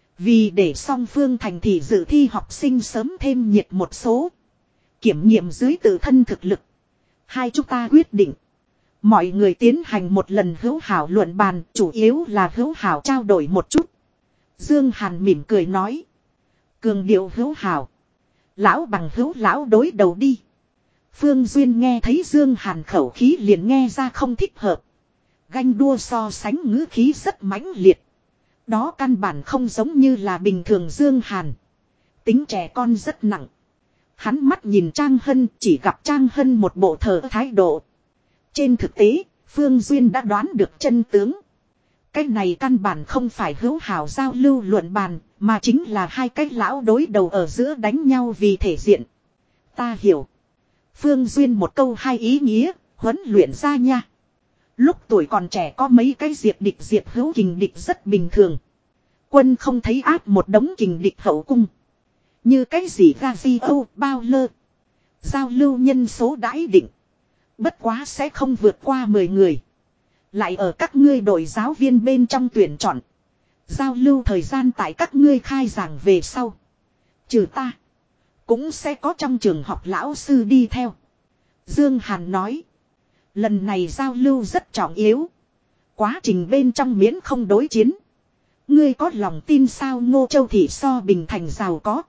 Vì để song phương thành thị dự thi học sinh sớm thêm nhiệt một số. Kiểm nghiệm dưới tự thân thực lực. Hai chúng ta quyết định. Mọi người tiến hành một lần hữu hảo luận bàn, chủ yếu là hữu hảo trao đổi một chút. Dương Hàn mỉm cười nói. Cường điệu hữu hảo. Lão bằng hữu lão đối đầu đi. Phương Duyên nghe thấy Dương Hàn khẩu khí liền nghe ra không thích hợp. Ganh đua so sánh ngữ khí rất mãnh liệt. Đó căn bản không giống như là bình thường Dương Hàn. Tính trẻ con rất nặng. Hắn mắt nhìn Trang Hân, chỉ gặp Trang Hân một bộ thờ thái độ. Trên thực tế, Phương Duyên đã đoán được chân tướng. Cái này căn bản không phải hữu hảo giao lưu luận bàn, mà chính là hai cái lão đối đầu ở giữa đánh nhau vì thể diện. Ta hiểu. Phương Duyên một câu hai ý nghĩa, huấn luyện ra nha. Lúc tuổi còn trẻ có mấy cái diệt địch diệt hữu kình địch rất bình thường. Quân không thấy áp một đống kình địch hậu cung. Như cái gì ra di âu, bao lơ. Giao lưu nhân số đãi định. Bất quá sẽ không vượt qua mười người. Lại ở các ngươi đội giáo viên bên trong tuyển chọn. Giao lưu thời gian tại các ngươi khai giảng về sau. Trừ ta. Cũng sẽ có trong trường học lão sư đi theo. Dương Hàn nói. Lần này giao lưu rất trọng yếu. Quá trình bên trong miễn không đối chiến. Ngươi có lòng tin sao? Ngô Châu Thị so Bình Thành giàu có.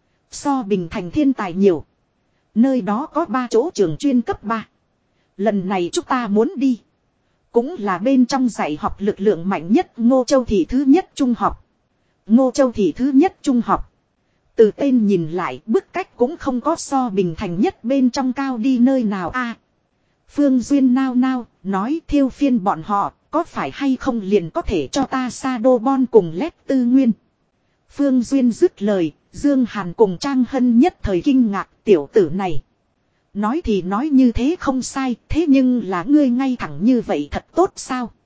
So Bình Thành thiên tài nhiều. Nơi đó có ba chỗ trường chuyên cấp ba. Lần này chúng ta muốn đi. Cũng là bên trong dạy học lực lượng mạnh nhất Ngô Châu Thị thứ nhất trung học. Ngô Châu Thị thứ nhất trung học. Từ tên nhìn lại bức cách cũng không có so Bình Thành nhất bên trong cao đi nơi nào a. À, Phương Duyên nao nao nói thiêu phiên bọn họ có phải hay không liền có thể cho ta Shadow Ball cùng lét tư nguyên. Phương Duyên dứt lời, Dương Hàn cùng Trang Hân nhất thời kinh ngạc tiểu tử này. Nói thì nói như thế không sai, thế nhưng là ngươi ngay thẳng như vậy thật tốt sao?